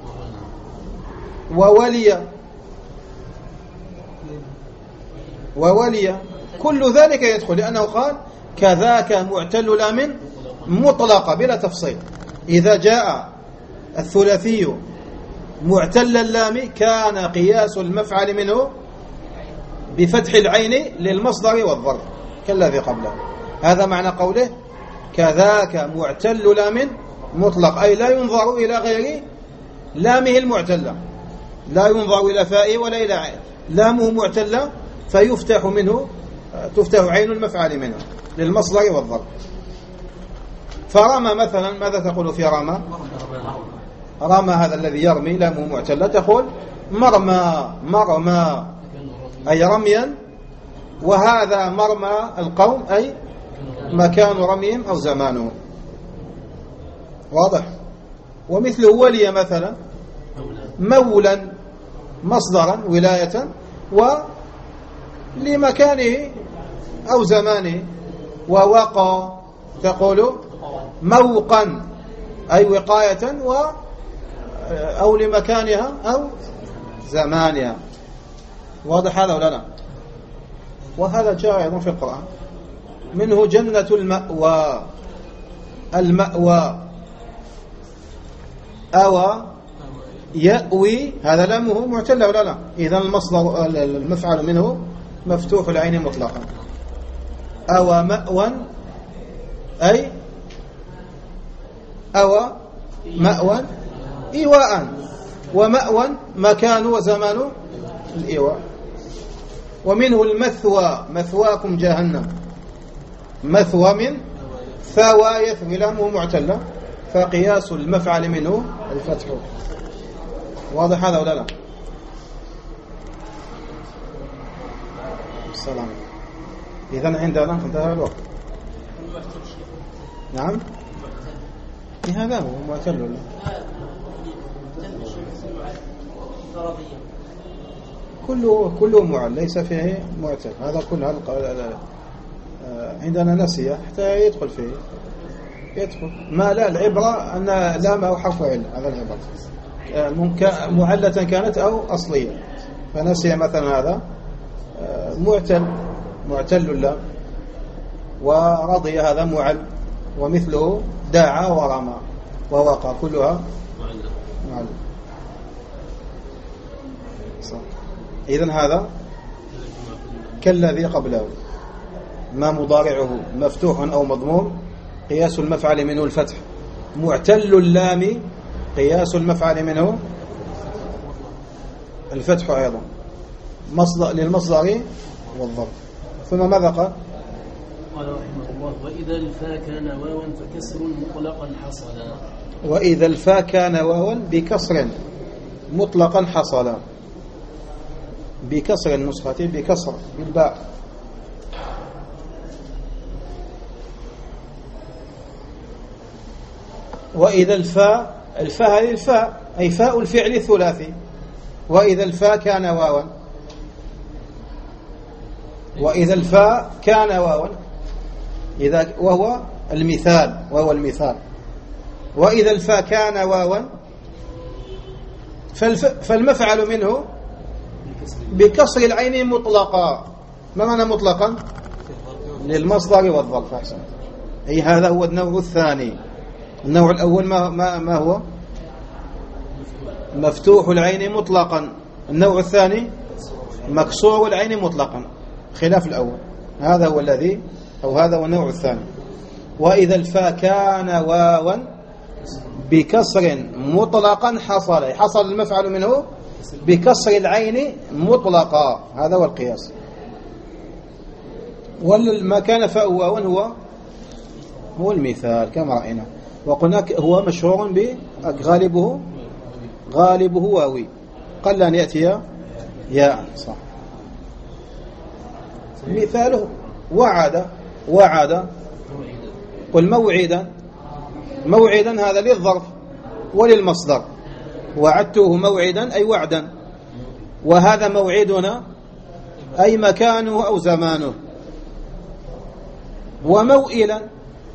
وولي، كل ذلك يدخل، لأنه قال كذاك معتل لام مطلقة بلا تفصيل. إذا جاء الثلاثي معتل اللام كان قياس المفعل منه بفتح العين للمصدر والظرف كالذي قبله. هذا معنى قوله كذاك معتل لام مطلق، أي لا ينظر إلى غير لامه المعتلة، لا ينظر إلى فائه ولا إلى عين، لامه معتلة فيفتح منه، تفتح عين المفعل منه للمصدر والظرف. فرمى مثلا، ماذا تقول في رمى؟ رمى هذا الذي يرمي لامه معتلة، تقول مرمى أي رميا، وهذا مرمى القوم أي مكان رميهم أو زمانه. واضح؟ ومثله ولي مثلا مولا مصدرا ولاية ولمكانه أو زمانه. ووقى تقول موقا أي وقاية أو لمكانها أو زمانها. واضح هذا ولا لا؟ وهذا جاء أيضا في القرآن، منه جنة المأوى أوى يأوي، هذا لامه معتلة ولا لا؟ إذن المصدر المفعل منه مفتوح العين مطلقا. أوى مأوى أي أوى مأوى إيواء، ومأوى مكان وزمان الإيواء. ومنه المثوى، مثواكم جهنم، مثوى من ثوى يثوي لامه معتلة، فقياس المفعل منه الفتح. واضح هذا ولا لا؟ السلام. إذن عندنا انتهى الوقت. نعم هذا هو معتل ولا كله معل ليس فيه معتل. هذا كله عندنا نسية حتى يدخل فيه يدخل ما لا العبرة أن لا ما هو حرف علة. هذا العبرة معلة كانت أو أصلية. فنسي مثلا هذا معتل لا ورضي هذا معل ومثله داعى ورمى ووقع كلها معل. إذن هذا كالذي قبله ما مضارعه مفتوح أو مضموم قياس المفعل منه الفتح. معتل اللام قياس المفعل منه الفتح أيضا مصدر للمصدر والضرب. ثم ماذا قال؟ قال رحمه الله وإذا الفاء كان واوا فكسر مطلقا حصلا. وإذا الفاء كان واوا بكسر مطلقا حصلا. بكسر النسخة بكسر بالباء. وإذا الفاء هذه الفاء أي فاء الفعل الثلاثي. وإذا الفاء كان واوا وإذا الفاء كان واوا وهو المثال وإذا الفاء كان واوا فالمفعل منه بكسر العين مطلقا. ما معنى مطلقا؟ للمصدر والظرف. أحسن. أي هذا هو النوع الثاني. النوع الأول ما هو مفتوح العين مطلقا. النوع الثاني مكسور العين مطلقا خلاف الأول. هذا هو الذي أو هذا هو النوع الثاني. وإذا الفاء كان واوا بكسر مطلقا حصل المفعل منه بكسر العين مطلقا. هذا هو القياس. وما كان فاء واوا هو المثال كما رأينا. وقلنا هو مشهور غالبه واوي قل أن يأتي ياء. صح. مثاله وعد قل موعدا هذا للظرف وللمصدر. وعدته موعدا أي وعدا. وهذا موعدنا أي مكانه أو زمانه. وموئلا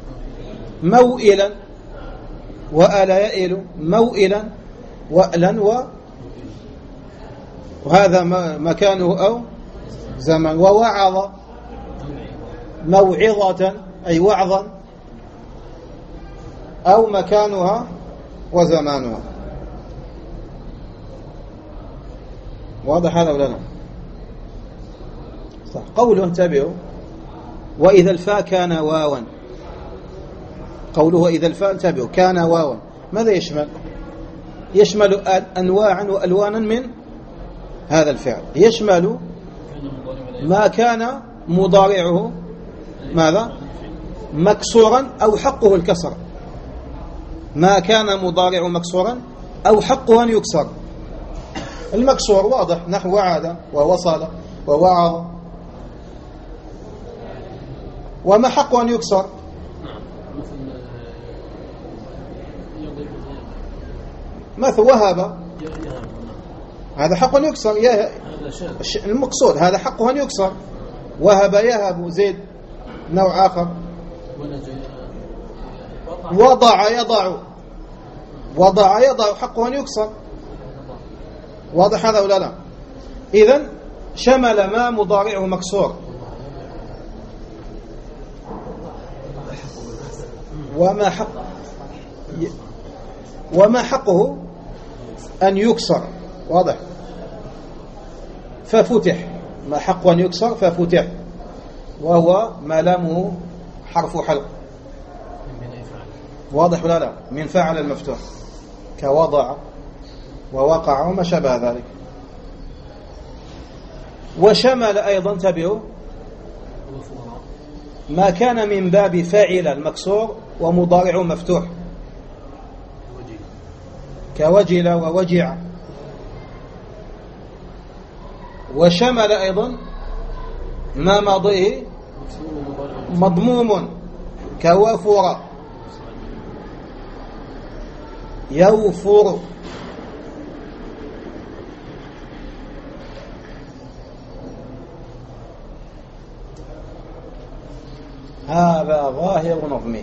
وألا يئل موئلا وألا وهذا مكانه أو زمان. ووعظ موعظة أي وعظا أو مكانها وزمانها. واضح هذا ولا لا؟ صح. قوله انتبهوا وإذا الفاء كان واوا. قوله وإذا الفاء انتبهوا كان واوا ماذا يشمل؟ يشمل أنواعا وألوانا من هذا الفعل. يشمل ما كان مضارعه ماذا؟ مكسورا أو حقه الكسر. ما كان مضارع مكسورا أو حقه أن يكسر. المكسور واضح نحو وعد ووصل ووعظ. وما حقه أن يكسر؟ مثل وهب هذا حق أن يكسر. المقصود هذا حقه أن يكسر. وهب يهب زيد نوع آخر. وضع يضع حقه أن يكسر. واضح هذا ولا لا؟ إذن شمل ما مضارعه مكسور وما حقه أن يكسر. واضح. ففتح ما حقه أن يكسر ففتح وهو ما لامه حرف حلق. واضح ولا لا؟ من فعل المفتوح كوضع ووقع وما شابه ذلك. وشمل أيضا انتبهوا ما كان من باب فاعل المكسور ومضارع مفتوح كوجل ووجع. وشمل أيضا ما ماضيه مضموم كوفر يوفر. هذا ظاهر نظمه.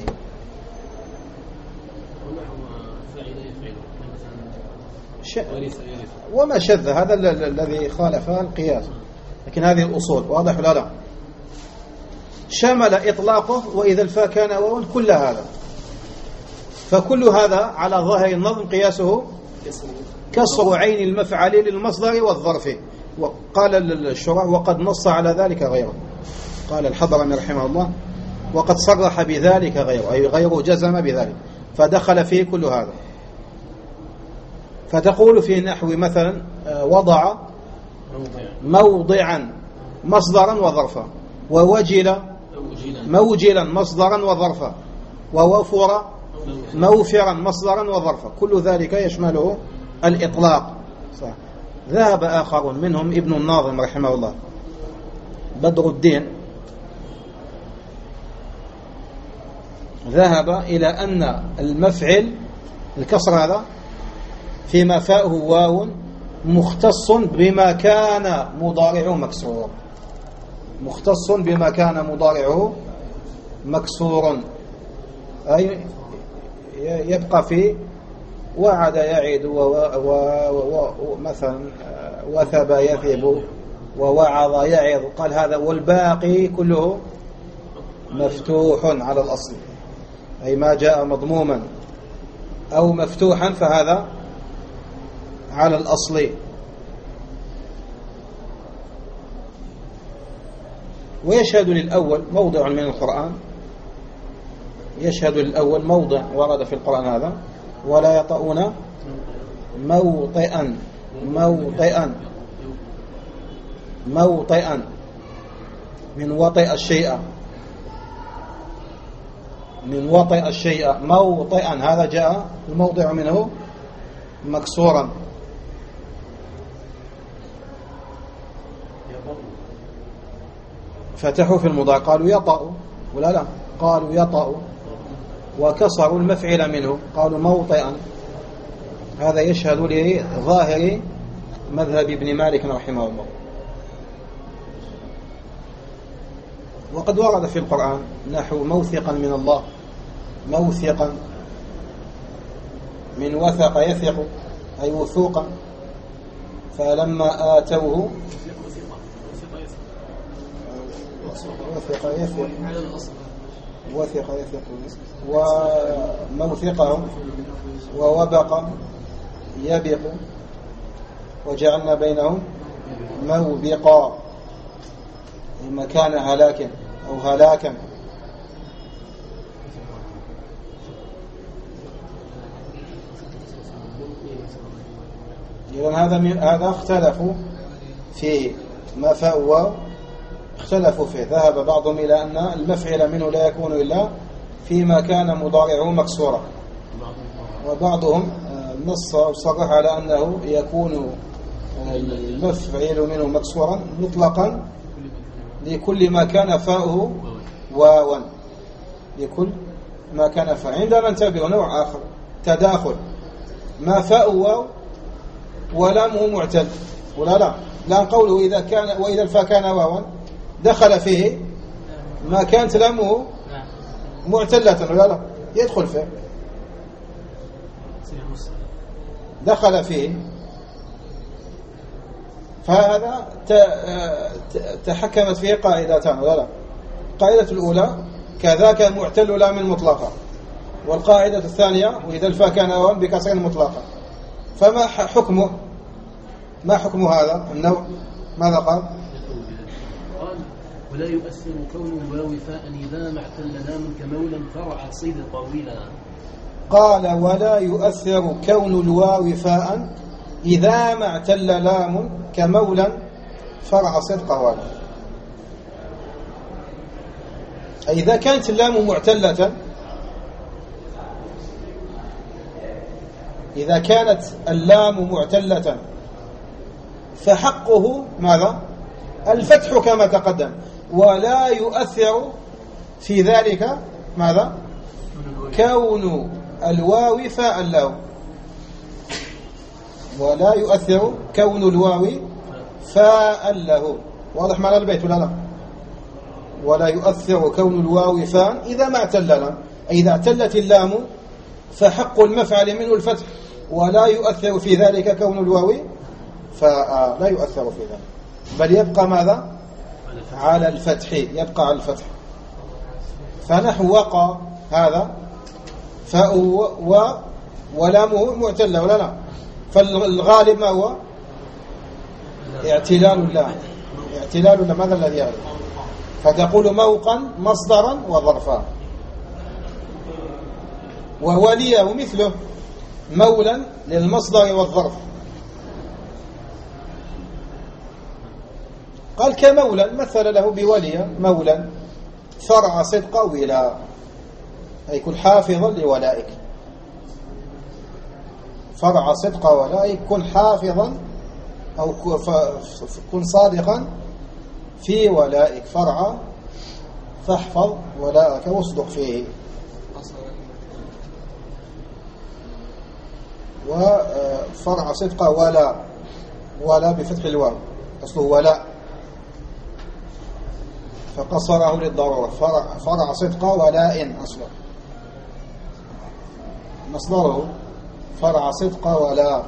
وما شذ هذا الذي خالف القياس، لكن هذه الأصول واضح ولا لا؟ شمل إطلاقه وإذا الفاء كان واو كل هذا، فكل هذا على ظاهر النظم قياسه كسر عين المفعل للمصدر والظرف. وقال الشراح وقد نص على ذلك غيره، قال الحضرمي رحمه الله وقد صرح بذلك غيره، أي غيره جزم بذلك، فدخل فيه كل هذا. فتقول في نحو مثلا وضع موضعا مصدرا وظرفا، ووجل موجلا مصدرا وظرفا، ووفر موفرا مصدرا وظرفا، كل ذلك يشمله الإطلاق. صح. ذهب آخر منهم ابن الناظم رحمه الله بدر الدين، ذهب إلى أن المفعل الكسر هذا فيما فاءه واو مختص بما كان مضارعه مكسور، مختص بما كان مضارعه مكسور، أي يبقى في وعد يعد ومثلا وثب يثب ووعظ يعظ، قال هذا والباقي كله مفتوح على الأصل، أي ما جاء مضموما أو مفتوحا فهذا على الأصل. ويشهد للأول موضع من القرآن، يشهد للأول موضع ورد في القرآن هذا، ولا يطؤون موطئا موطئا موطئا من وطئ الشيء، من وطئ الشيء موطئا، هذا جاء الموضع منه مكسورا. فتحوا في المضارع قالوا يطأ، ولا لا قالوا يطأ، وكسروا المفعل منه قالوا موطئا. هذا يشهد لظاهر مذهب ابن مالك رحمه الله. وقد ورد في القرآن نحو موثقا من الله، موثقا من وثق يثق، أي وثوقا، فلما آتوه وثق يثق وثق يثق وموثقهم ووبق يبق وجعلنا بينهم موبقا، مكان هلاك أو هلاكا. إذن هذا اختلفوا فيه، ما فاء اختلفوا فيه. ذهب بعضهم إلى أن المفعل منه لا يكون إلا فيما كان مضارعه مكسورا، وبعضهم نص وصرح على أنه يكون المفعل منه مكسورا مطلقا لكل ما كان فاؤه واوا، لكل ما كان فاء. عندما ننتبه نوع آخر تداخل، ما فاؤه واو ولامه معتل، ولا لا؟ لأن قوله إذا كان وإذا الفاء كان واوا دخل فيه ما كانت لامه معتلة، ولا لا؟ يدخل فيه، دخل فيه. فهذا تحكمت فيه قاعدتان، ولا لا؟ القاعدة الأولى كذاك معتل لام مطلقة، والقاعدة الثانية وإذا الفاء كان واوا بكسر مطلقة. فما حكمه؟ ما حكم هذا النوع؟ ماذا قال؟ ولا يؤثر كون الواو فاء إذا ما اعتل لام كمولا فرع صيد طويلا. قال ولا يؤثر كون الواو فاء إذا ما اعتل لام كمولا فرع صيد طويلا. أي إذا كانت اللام معتلة، إذا كانت اللام معتلة فحقه ماذا؟ الفتح كما تقدم. ولا يؤثر في ذلك ماذا؟ كون الواو فاء له. ولا يؤثر كون الواو فاء له. واضح معنى البيت ولا لا؟ ولا يؤثر كون الواو فاء إذا ما اعتلنا، إذا اعتلت اللام فحق المفعل منه الفتح، ولا يؤثر في ذلك كون الواو فاء، لا يؤثر في ذلك، بل يبقى ماذا؟ على الفتح، يبقى على الفتح. فنحو وقى هذا فاء ولامه معتلة ولا لا؟ فالغالب ما هو؟ اعتلال اللام. اعتلال اللام ماذا الذي يعرف؟ فتقول موقا مصدرا وظرفا، وهو ليه مثله مولا للمصدر والظرف. قال كمولا، مثل له بولي مولا فرع صدق ولاء، أي كن حافظا لولائك. فرع صدق ولاء، كن حافظا أو كن صادقا في ولائك. فرع فاحفظ ولاءك واصدق فيه. وفرع صدق ولا بفتح الواو، أصله ولاء فقصره للضرورة. فرع صدق ولاء أصله، مصدره فرع صدق ولا.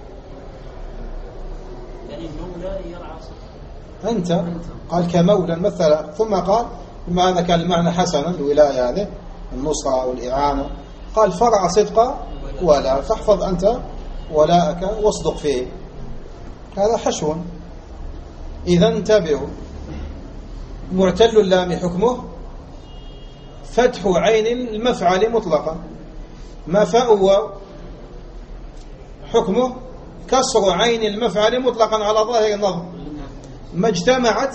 يعني المولى يرعى صدق. أنت قال كمولا مثلا، ثم قال بما هذا كان المعنى حسنا الولاية هذه النصرة والإعانة، قال فرع صدق ولا، فاحفظ أنت ولاءك واصدق فيه. هذا حشو. إذا انتبهوا، معتل اللام حكمه فتح عين المفعل مطلقا، ما فاء حكمه كسر عين المفعل مطلقا على ظاهر النظر. ما اجتمعت،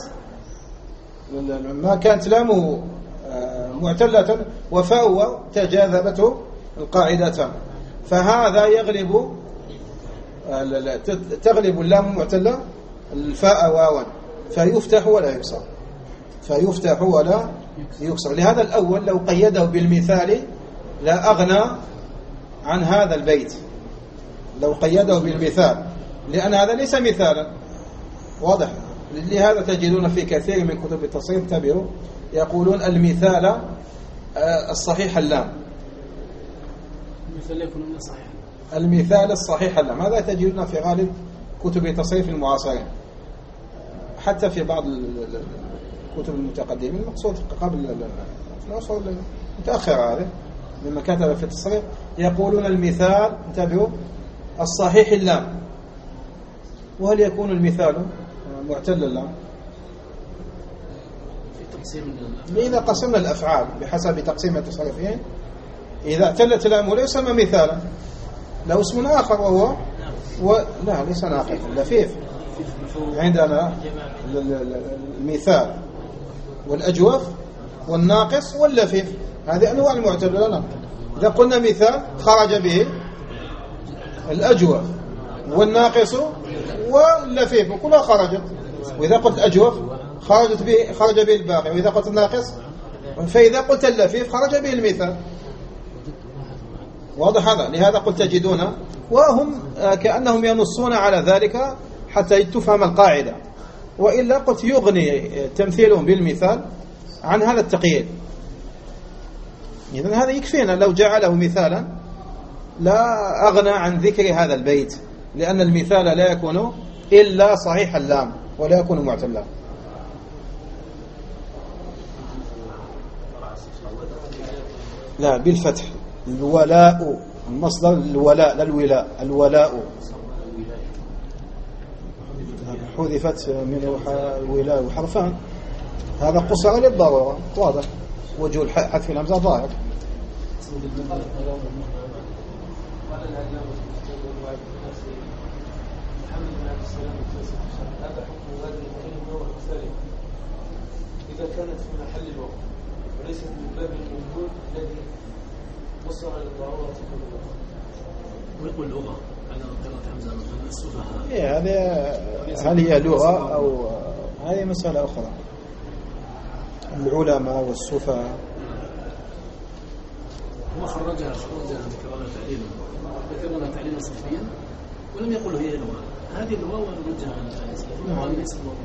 ما كانت لامه معتلة وفاء تجاذبته القاعدتان، فهذا تغلب اللام معتلة الفاء واوا، فيفتح ولا يكسر، فيفتح ولا يكسر. لهذا الأول لو قيده بالمثال لا أغنى عن هذا البيت، لو قيده بالمثال، لأن هذا ليس مثالا واضح. لهذا تجدون في كثير من كتب التصريف تبعوا يقولون المثال الصحيح اللام، المثال يكون صحيح، المثال الصحيح اللام. هذا تجدون في غالب كتب التصريف المعاصرين، حتى في بعض كتب المتقدمين، المقصود قبل العصر المتأخرة هذه لما كتب في التصريف يقولون المثال انتبهوا الصحيح اللام. وهل يكون المثال معتل اللام؟ في تقسيم إذا قسمنا الأفعال بحسب تقسيم التصريفين، إذا اعتلت اللام لا يسمى مثالا، له اسم آخر وهو لا ليس ناقص، لفيف. عندنا المثال والأجوف والناقص واللفيف، هذه أنواع المعتل لنا. إذا قلنا مثال خرج به الأجوف والناقص واللفيف وكلها خرجت، وإذا قلت أجوف خرج به الباقي، وإذا قلت الناقص، فإذا قلت اللفيف خرج به المثال. واضح هذا؟ لهذا قلت تجدون وهم كأنهم ينصون على ذلك حتى تفهم القاعدة، وإلا قلت يغني تمثيلهم بالمثال عن هذا التقييد. إذن هذا يكفينا لو جعله مثالا، لا أغنى عن ذكر هذا البيت، لأن المثال لا يكون إلا صحيح اللام ولا يكون معتلا. لا بالفتح، الولاء المصدر الولاء لا الولاء، الولاء حذفت من الولاء حرفان، هذا قصر للضرورة واضح، وجه حذف الهمزة ظاهر. إذا كانت في محل الوقت وليست من باب الموجود الذي وصل للضرورة كلها. ويقول لغة على قراءة حمزة مثلا السفهاء. هذه هل هي لغة أو هذه مسألة أخرى. العلماء والسفهاء. هو خرجها ذكرنا تعليلا صرفيا ولم يقل هي لغة. هذه الواو نرجعها عن الثالثة وقال ليس الواو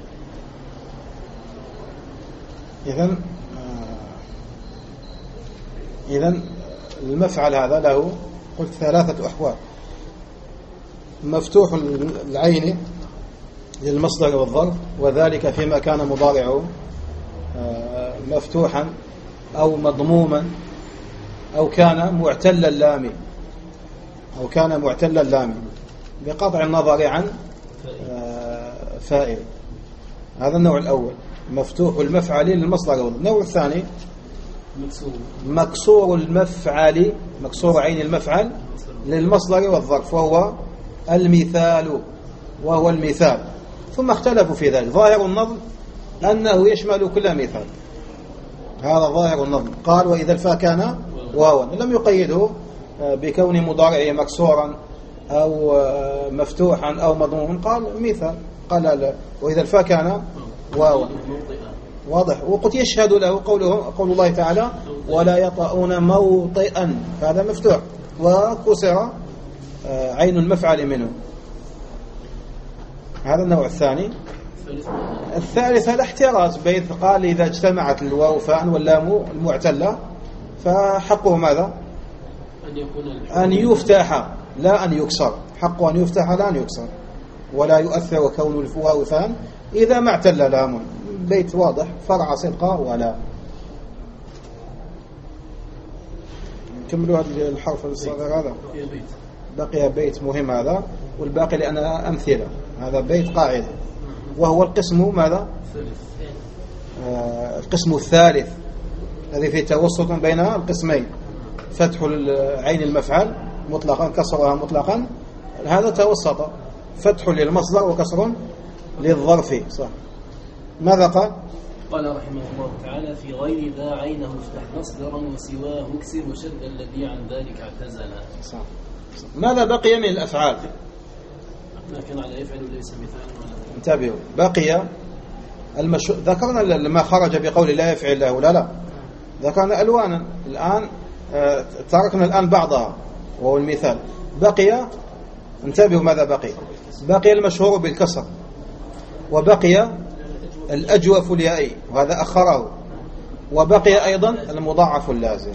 إذن المفعل هذا له قلت 3 أحوال: مفتوح العين للمصدر والظرف، وذلك فيما كان مضارعه مفتوحا أو مضموما أو كان معتل اللام بقطع النظر عن فائل. هذا النوع الأول، مفتوح المفعل للمصدر والظرف. النوع الثاني مكسور المفعل، مكسور عين المفعل للمصدر والظرف، وهو المثال. ثم اختلفوا في ذلك. ظاهر النظم أنه يشمل كل مثال، هذا ظاهر النظم. قال: وإذا الفاء كان واوا، لم يقيده بكون مضارعه مكسورا أو مفتوحا أو مضموما، قال مثال. قال لا، وإذا الفاء كان واوا، واضح. وقد يشهد له قول الله تعالى: ولا يطؤون موطئا، هذا مفتوح وكسر عين المفعل منه. هذا النوع الثاني. الثالث الاحتراز، بيت قال: إذا اجتمعت الواو فاء واللام المعتلة فحقه ماذا؟ أن يفتح لا أن يكسر. حقه أن يفتح لا أن يكسر، ولا يؤثر كون الواو فاء إذا ما اعتل لام. بيت واضح، فرع صدقة ولا. نكملوا هذا الحرف الصغير. هذا بقي بيت مهم هذا، والباقي لأنها أمثلة. هذا بيت قاعدة، وهو القسم ماذا؟ القسم الثالث الذي فيه توسط بين القسمين: فتح عين المفعل مطلقا، كسرها مطلقا. هذا توسط، فتح للمصدر وكسر للظرف. صح. ماذا قال؟ قال رحمه الله تعالى: في غير ذا عينه افتح مصدرا وسواه اكسر وشد الذي عن ذلك اعتزل. صح. ماذا بقي من الأفعال؟ لكن على يفعل ليس مثالا ولا. انتبهوا، بقي ذكرنا لما خرج بقول لا يفعل له لا ذكرنا ألوانا. الآن تركنا الآن بعضها وهو المثال. بقي، انتبهوا ماذا بقي. بقي المشهور بالكسر، وبقي الأجوف اليائي وهذا أخره، وبقي أيضا المضاعف اللازم.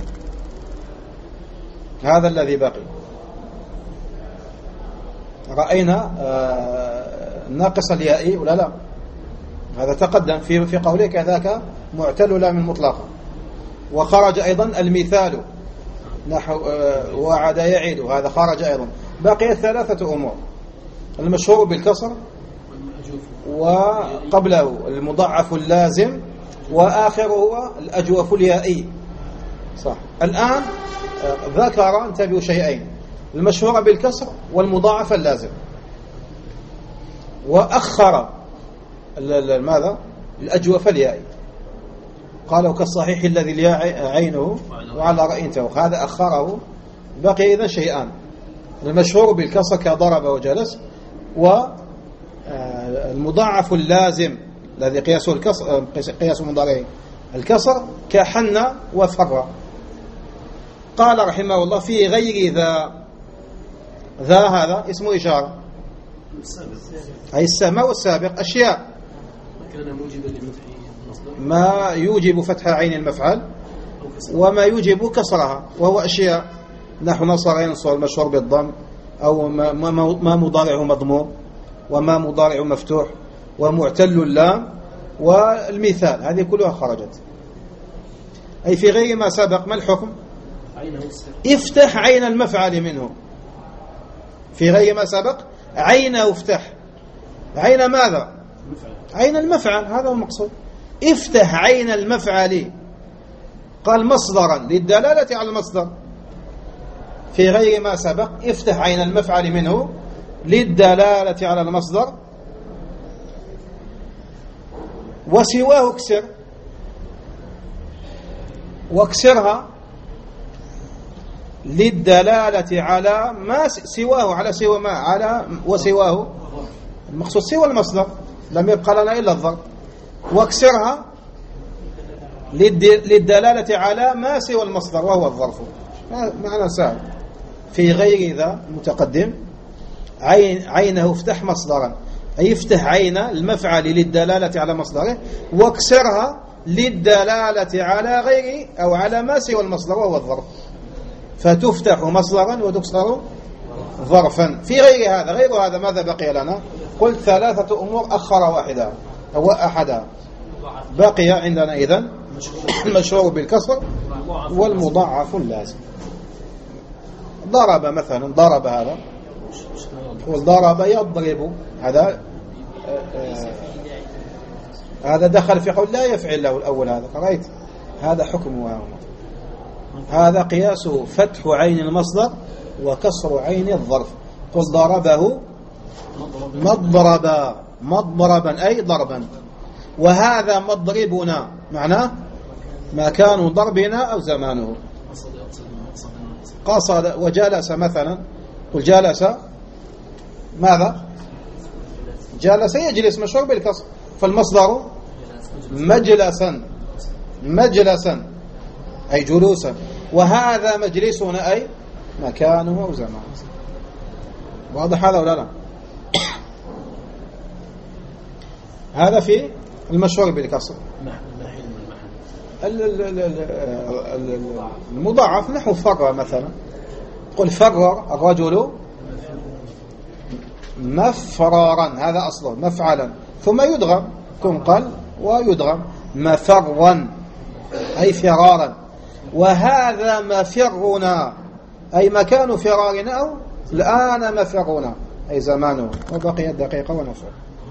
هذا الذي بقي. رأينا ناقص اليائي ولا لا؟ هذا تقدم في قوله كذاك معتل لام مطلقا. وخرج أيضا المثال نحو وعد يعيد، هذا خرج أيضا. بقي 3 أمور: المشهور بالكسر، وقبله المضاعف اللازم، وآخره هو الأجوف اليائي. صح. الآن ذكر انتبهوا شيئين: المشهور بالكسر والمضاعف اللازم، وأخر ماذا؟ الأجوف اليائي. قالوا كالصحيح الذي الياء عينه وعلى رأي انتهى، هذا أخره. بقي إذن شيئان: المشهور بالكسر كضرب وجلس، والمضاعف اللازم الذي قياسه الكسر، قياس مضارعه الكسر كحن وفر. قال رحمه الله: في غير ذا هذا اسم إشارة، أي السماء والسابق، أشياء ما يوجب فتح عين المفعل وما يوجب كسرها، وهو أشياء نحو نصر ينصر المشهور بالضم، أو ما مضارعه مضموم، وما مضارعه مفتوح، ومعتل اللام، والمثال. هذه كلها خرجت. أي في غير ما سبق. ما الحكم؟ افتح عين المفعل منه. في غير ما سبق عينه افتح. عين ماذا؟ عين المفعل، هذا هو المقصود. افتح عين المفعل. قال مصدرا للدلالة على المصدر. في غير ما سبق افتح عين المفعل منه للدلالة على المصدر. وسواه اكسر، واكسرها للدلالة على ما سواه، على سوى ما، على وسواه المقصود سوى المصدر، لم يبقى لنا إلا الظرف. واكسرها للدلالة على ما سوى المصدر وهو الظرف. معنى سهل. في غير ذا متقدم عينه افتح مصدرا، أي يفتح عين المفعل للدلالة على مصدره واكسرها للدلالة على غير أو على ما سوى المصدر وهو الظرف، فتفتح مصدرا وتكسر ظرفا. في غير هذا ماذا بقي لنا؟ قلت 3 أمور أخر واحدة أو أحدها. بقي عندنا إذن المشروع بالكسر والمضاعف اللازم. ضرب مثلا، ضرب هذا والضرب يضرب، هذا دخل في قول لا يفعل له الأول. هذا قرأت هذا حكمه. هذا قياسه فتح عين المصدر وكسر عين الظرف. قل ضربه مضربا أي ضربا، وهذا مضربنا معناه مكان ضربنا أو زمانه. قصد وجلس مثلا، قل جلس ماذا؟ جلس يجلس مشهور بالكسر، فالمصدر مجلسا أي جلوسا، وهذا مجلسنا أي مكانه أو زمانه. واضح هذا ولا لا؟ هذا في المشهور بالكسر. المضاعف نحو فر مثلا، قل فرر الرجل مفرارا، هذا أصله مفعلا ثم يدغم، تنقل ويدغم مفرا أي فرارا. وهذا مفرنا أي مكان فرارنا أو الآن مفرنا أي زمانه. وبقي الدقيقة ونفر.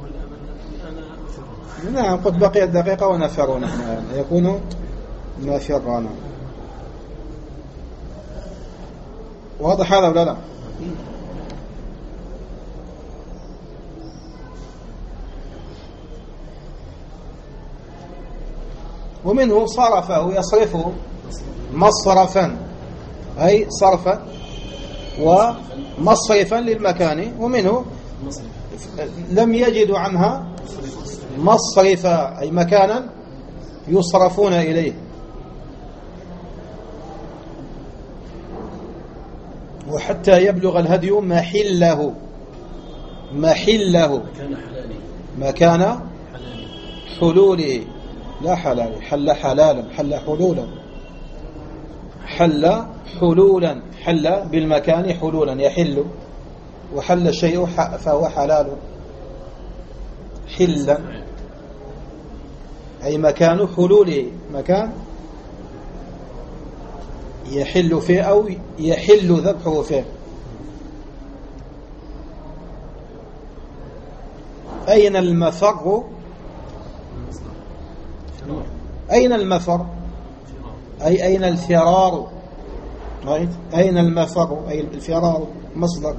نعم قد بقي الدقيقة ونفرنا يكون مفرنا. واضح هذا ولا لا؟ ومنه صرفه يصرفه مصرفا أي صرفا ومصرفا للمكان، ومنه لم يجدوا عنها مصرفا أي مكانا يصرفون إليه. وحتى يبلغ الهدي محله مكان حلوله، لا حلال، حل حلالا، حل حلولا، حل بالمكان حلولا يحل، وحل الشيء فهو حلال. حلا أي مكان حلوله، مكان يحل فيه أو يحل ذبحه فيه. أين المفر؟ أين المفر أي أين الفرار؟ أين المفر أي الفرار مصدر.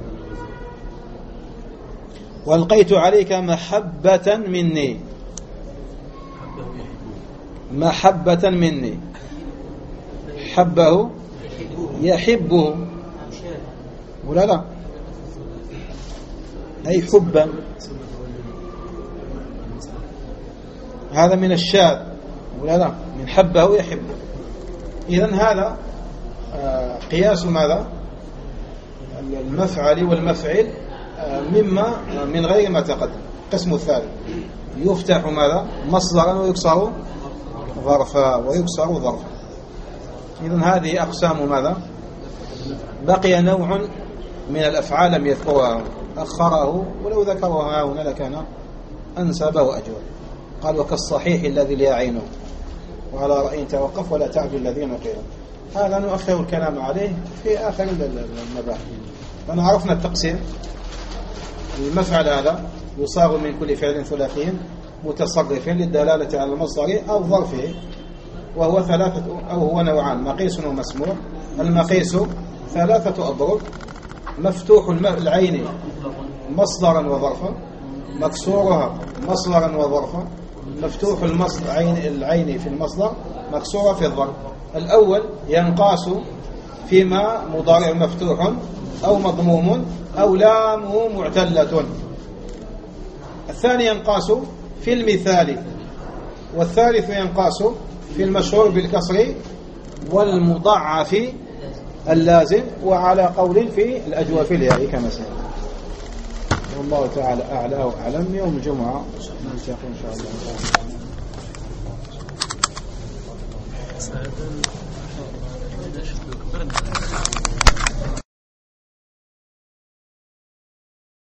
والقيت عليك محبة مني، محبة مني، حبه يحبه ولا لا؟ أي حبا، هذا من الشاذ ولا لا؟ من حبه يحبه. إذن هذا قياس ماذا؟ المفعل والمفعل مما من غير ما تقدم. قسم الثالث يفتح ماذا؟ مصدرا ويكسر ظرفا ويكسر ظرفا. إذن هذه أقسام ماذا؟ بقي نوع من الأفعال لم يذكرها، أخره، ولو ذكرها هنا لكان أنسب وأجود. قال وكالصحيح الذي لا عينه، وعلى رأي توقف ولا تعد الذين قيلوا. هذا نؤخر الكلام عليه في آخر المباحث. فنعرفنا التقسيم. المفعل هذا يصاغ من كل فعل ثلاثي متصرف للدلالة على المصدر أو ظرفه، وهو ثلاثة أو هو نوعان: مقيس ومسموع. المقيس 3 أضرب: مفتوح العين مصدرا وظرفا، مكسورها مصدرا وظرفا، مفتوح العين في المصدر، مكسورة في الظرف. الأول ينقاس فيما مضارع مفتوح أو مضموم أو لامه معتلة. الثاني ينقاس في المثال، والثالث ينقاس في المشهور بالكسر والمضاعف اللازم، وعلى قول في الأجوف الياء كما سيأتي. والله تعالى أعلى وأعلم. يوم الجمعة نلتقي إن شاء الله.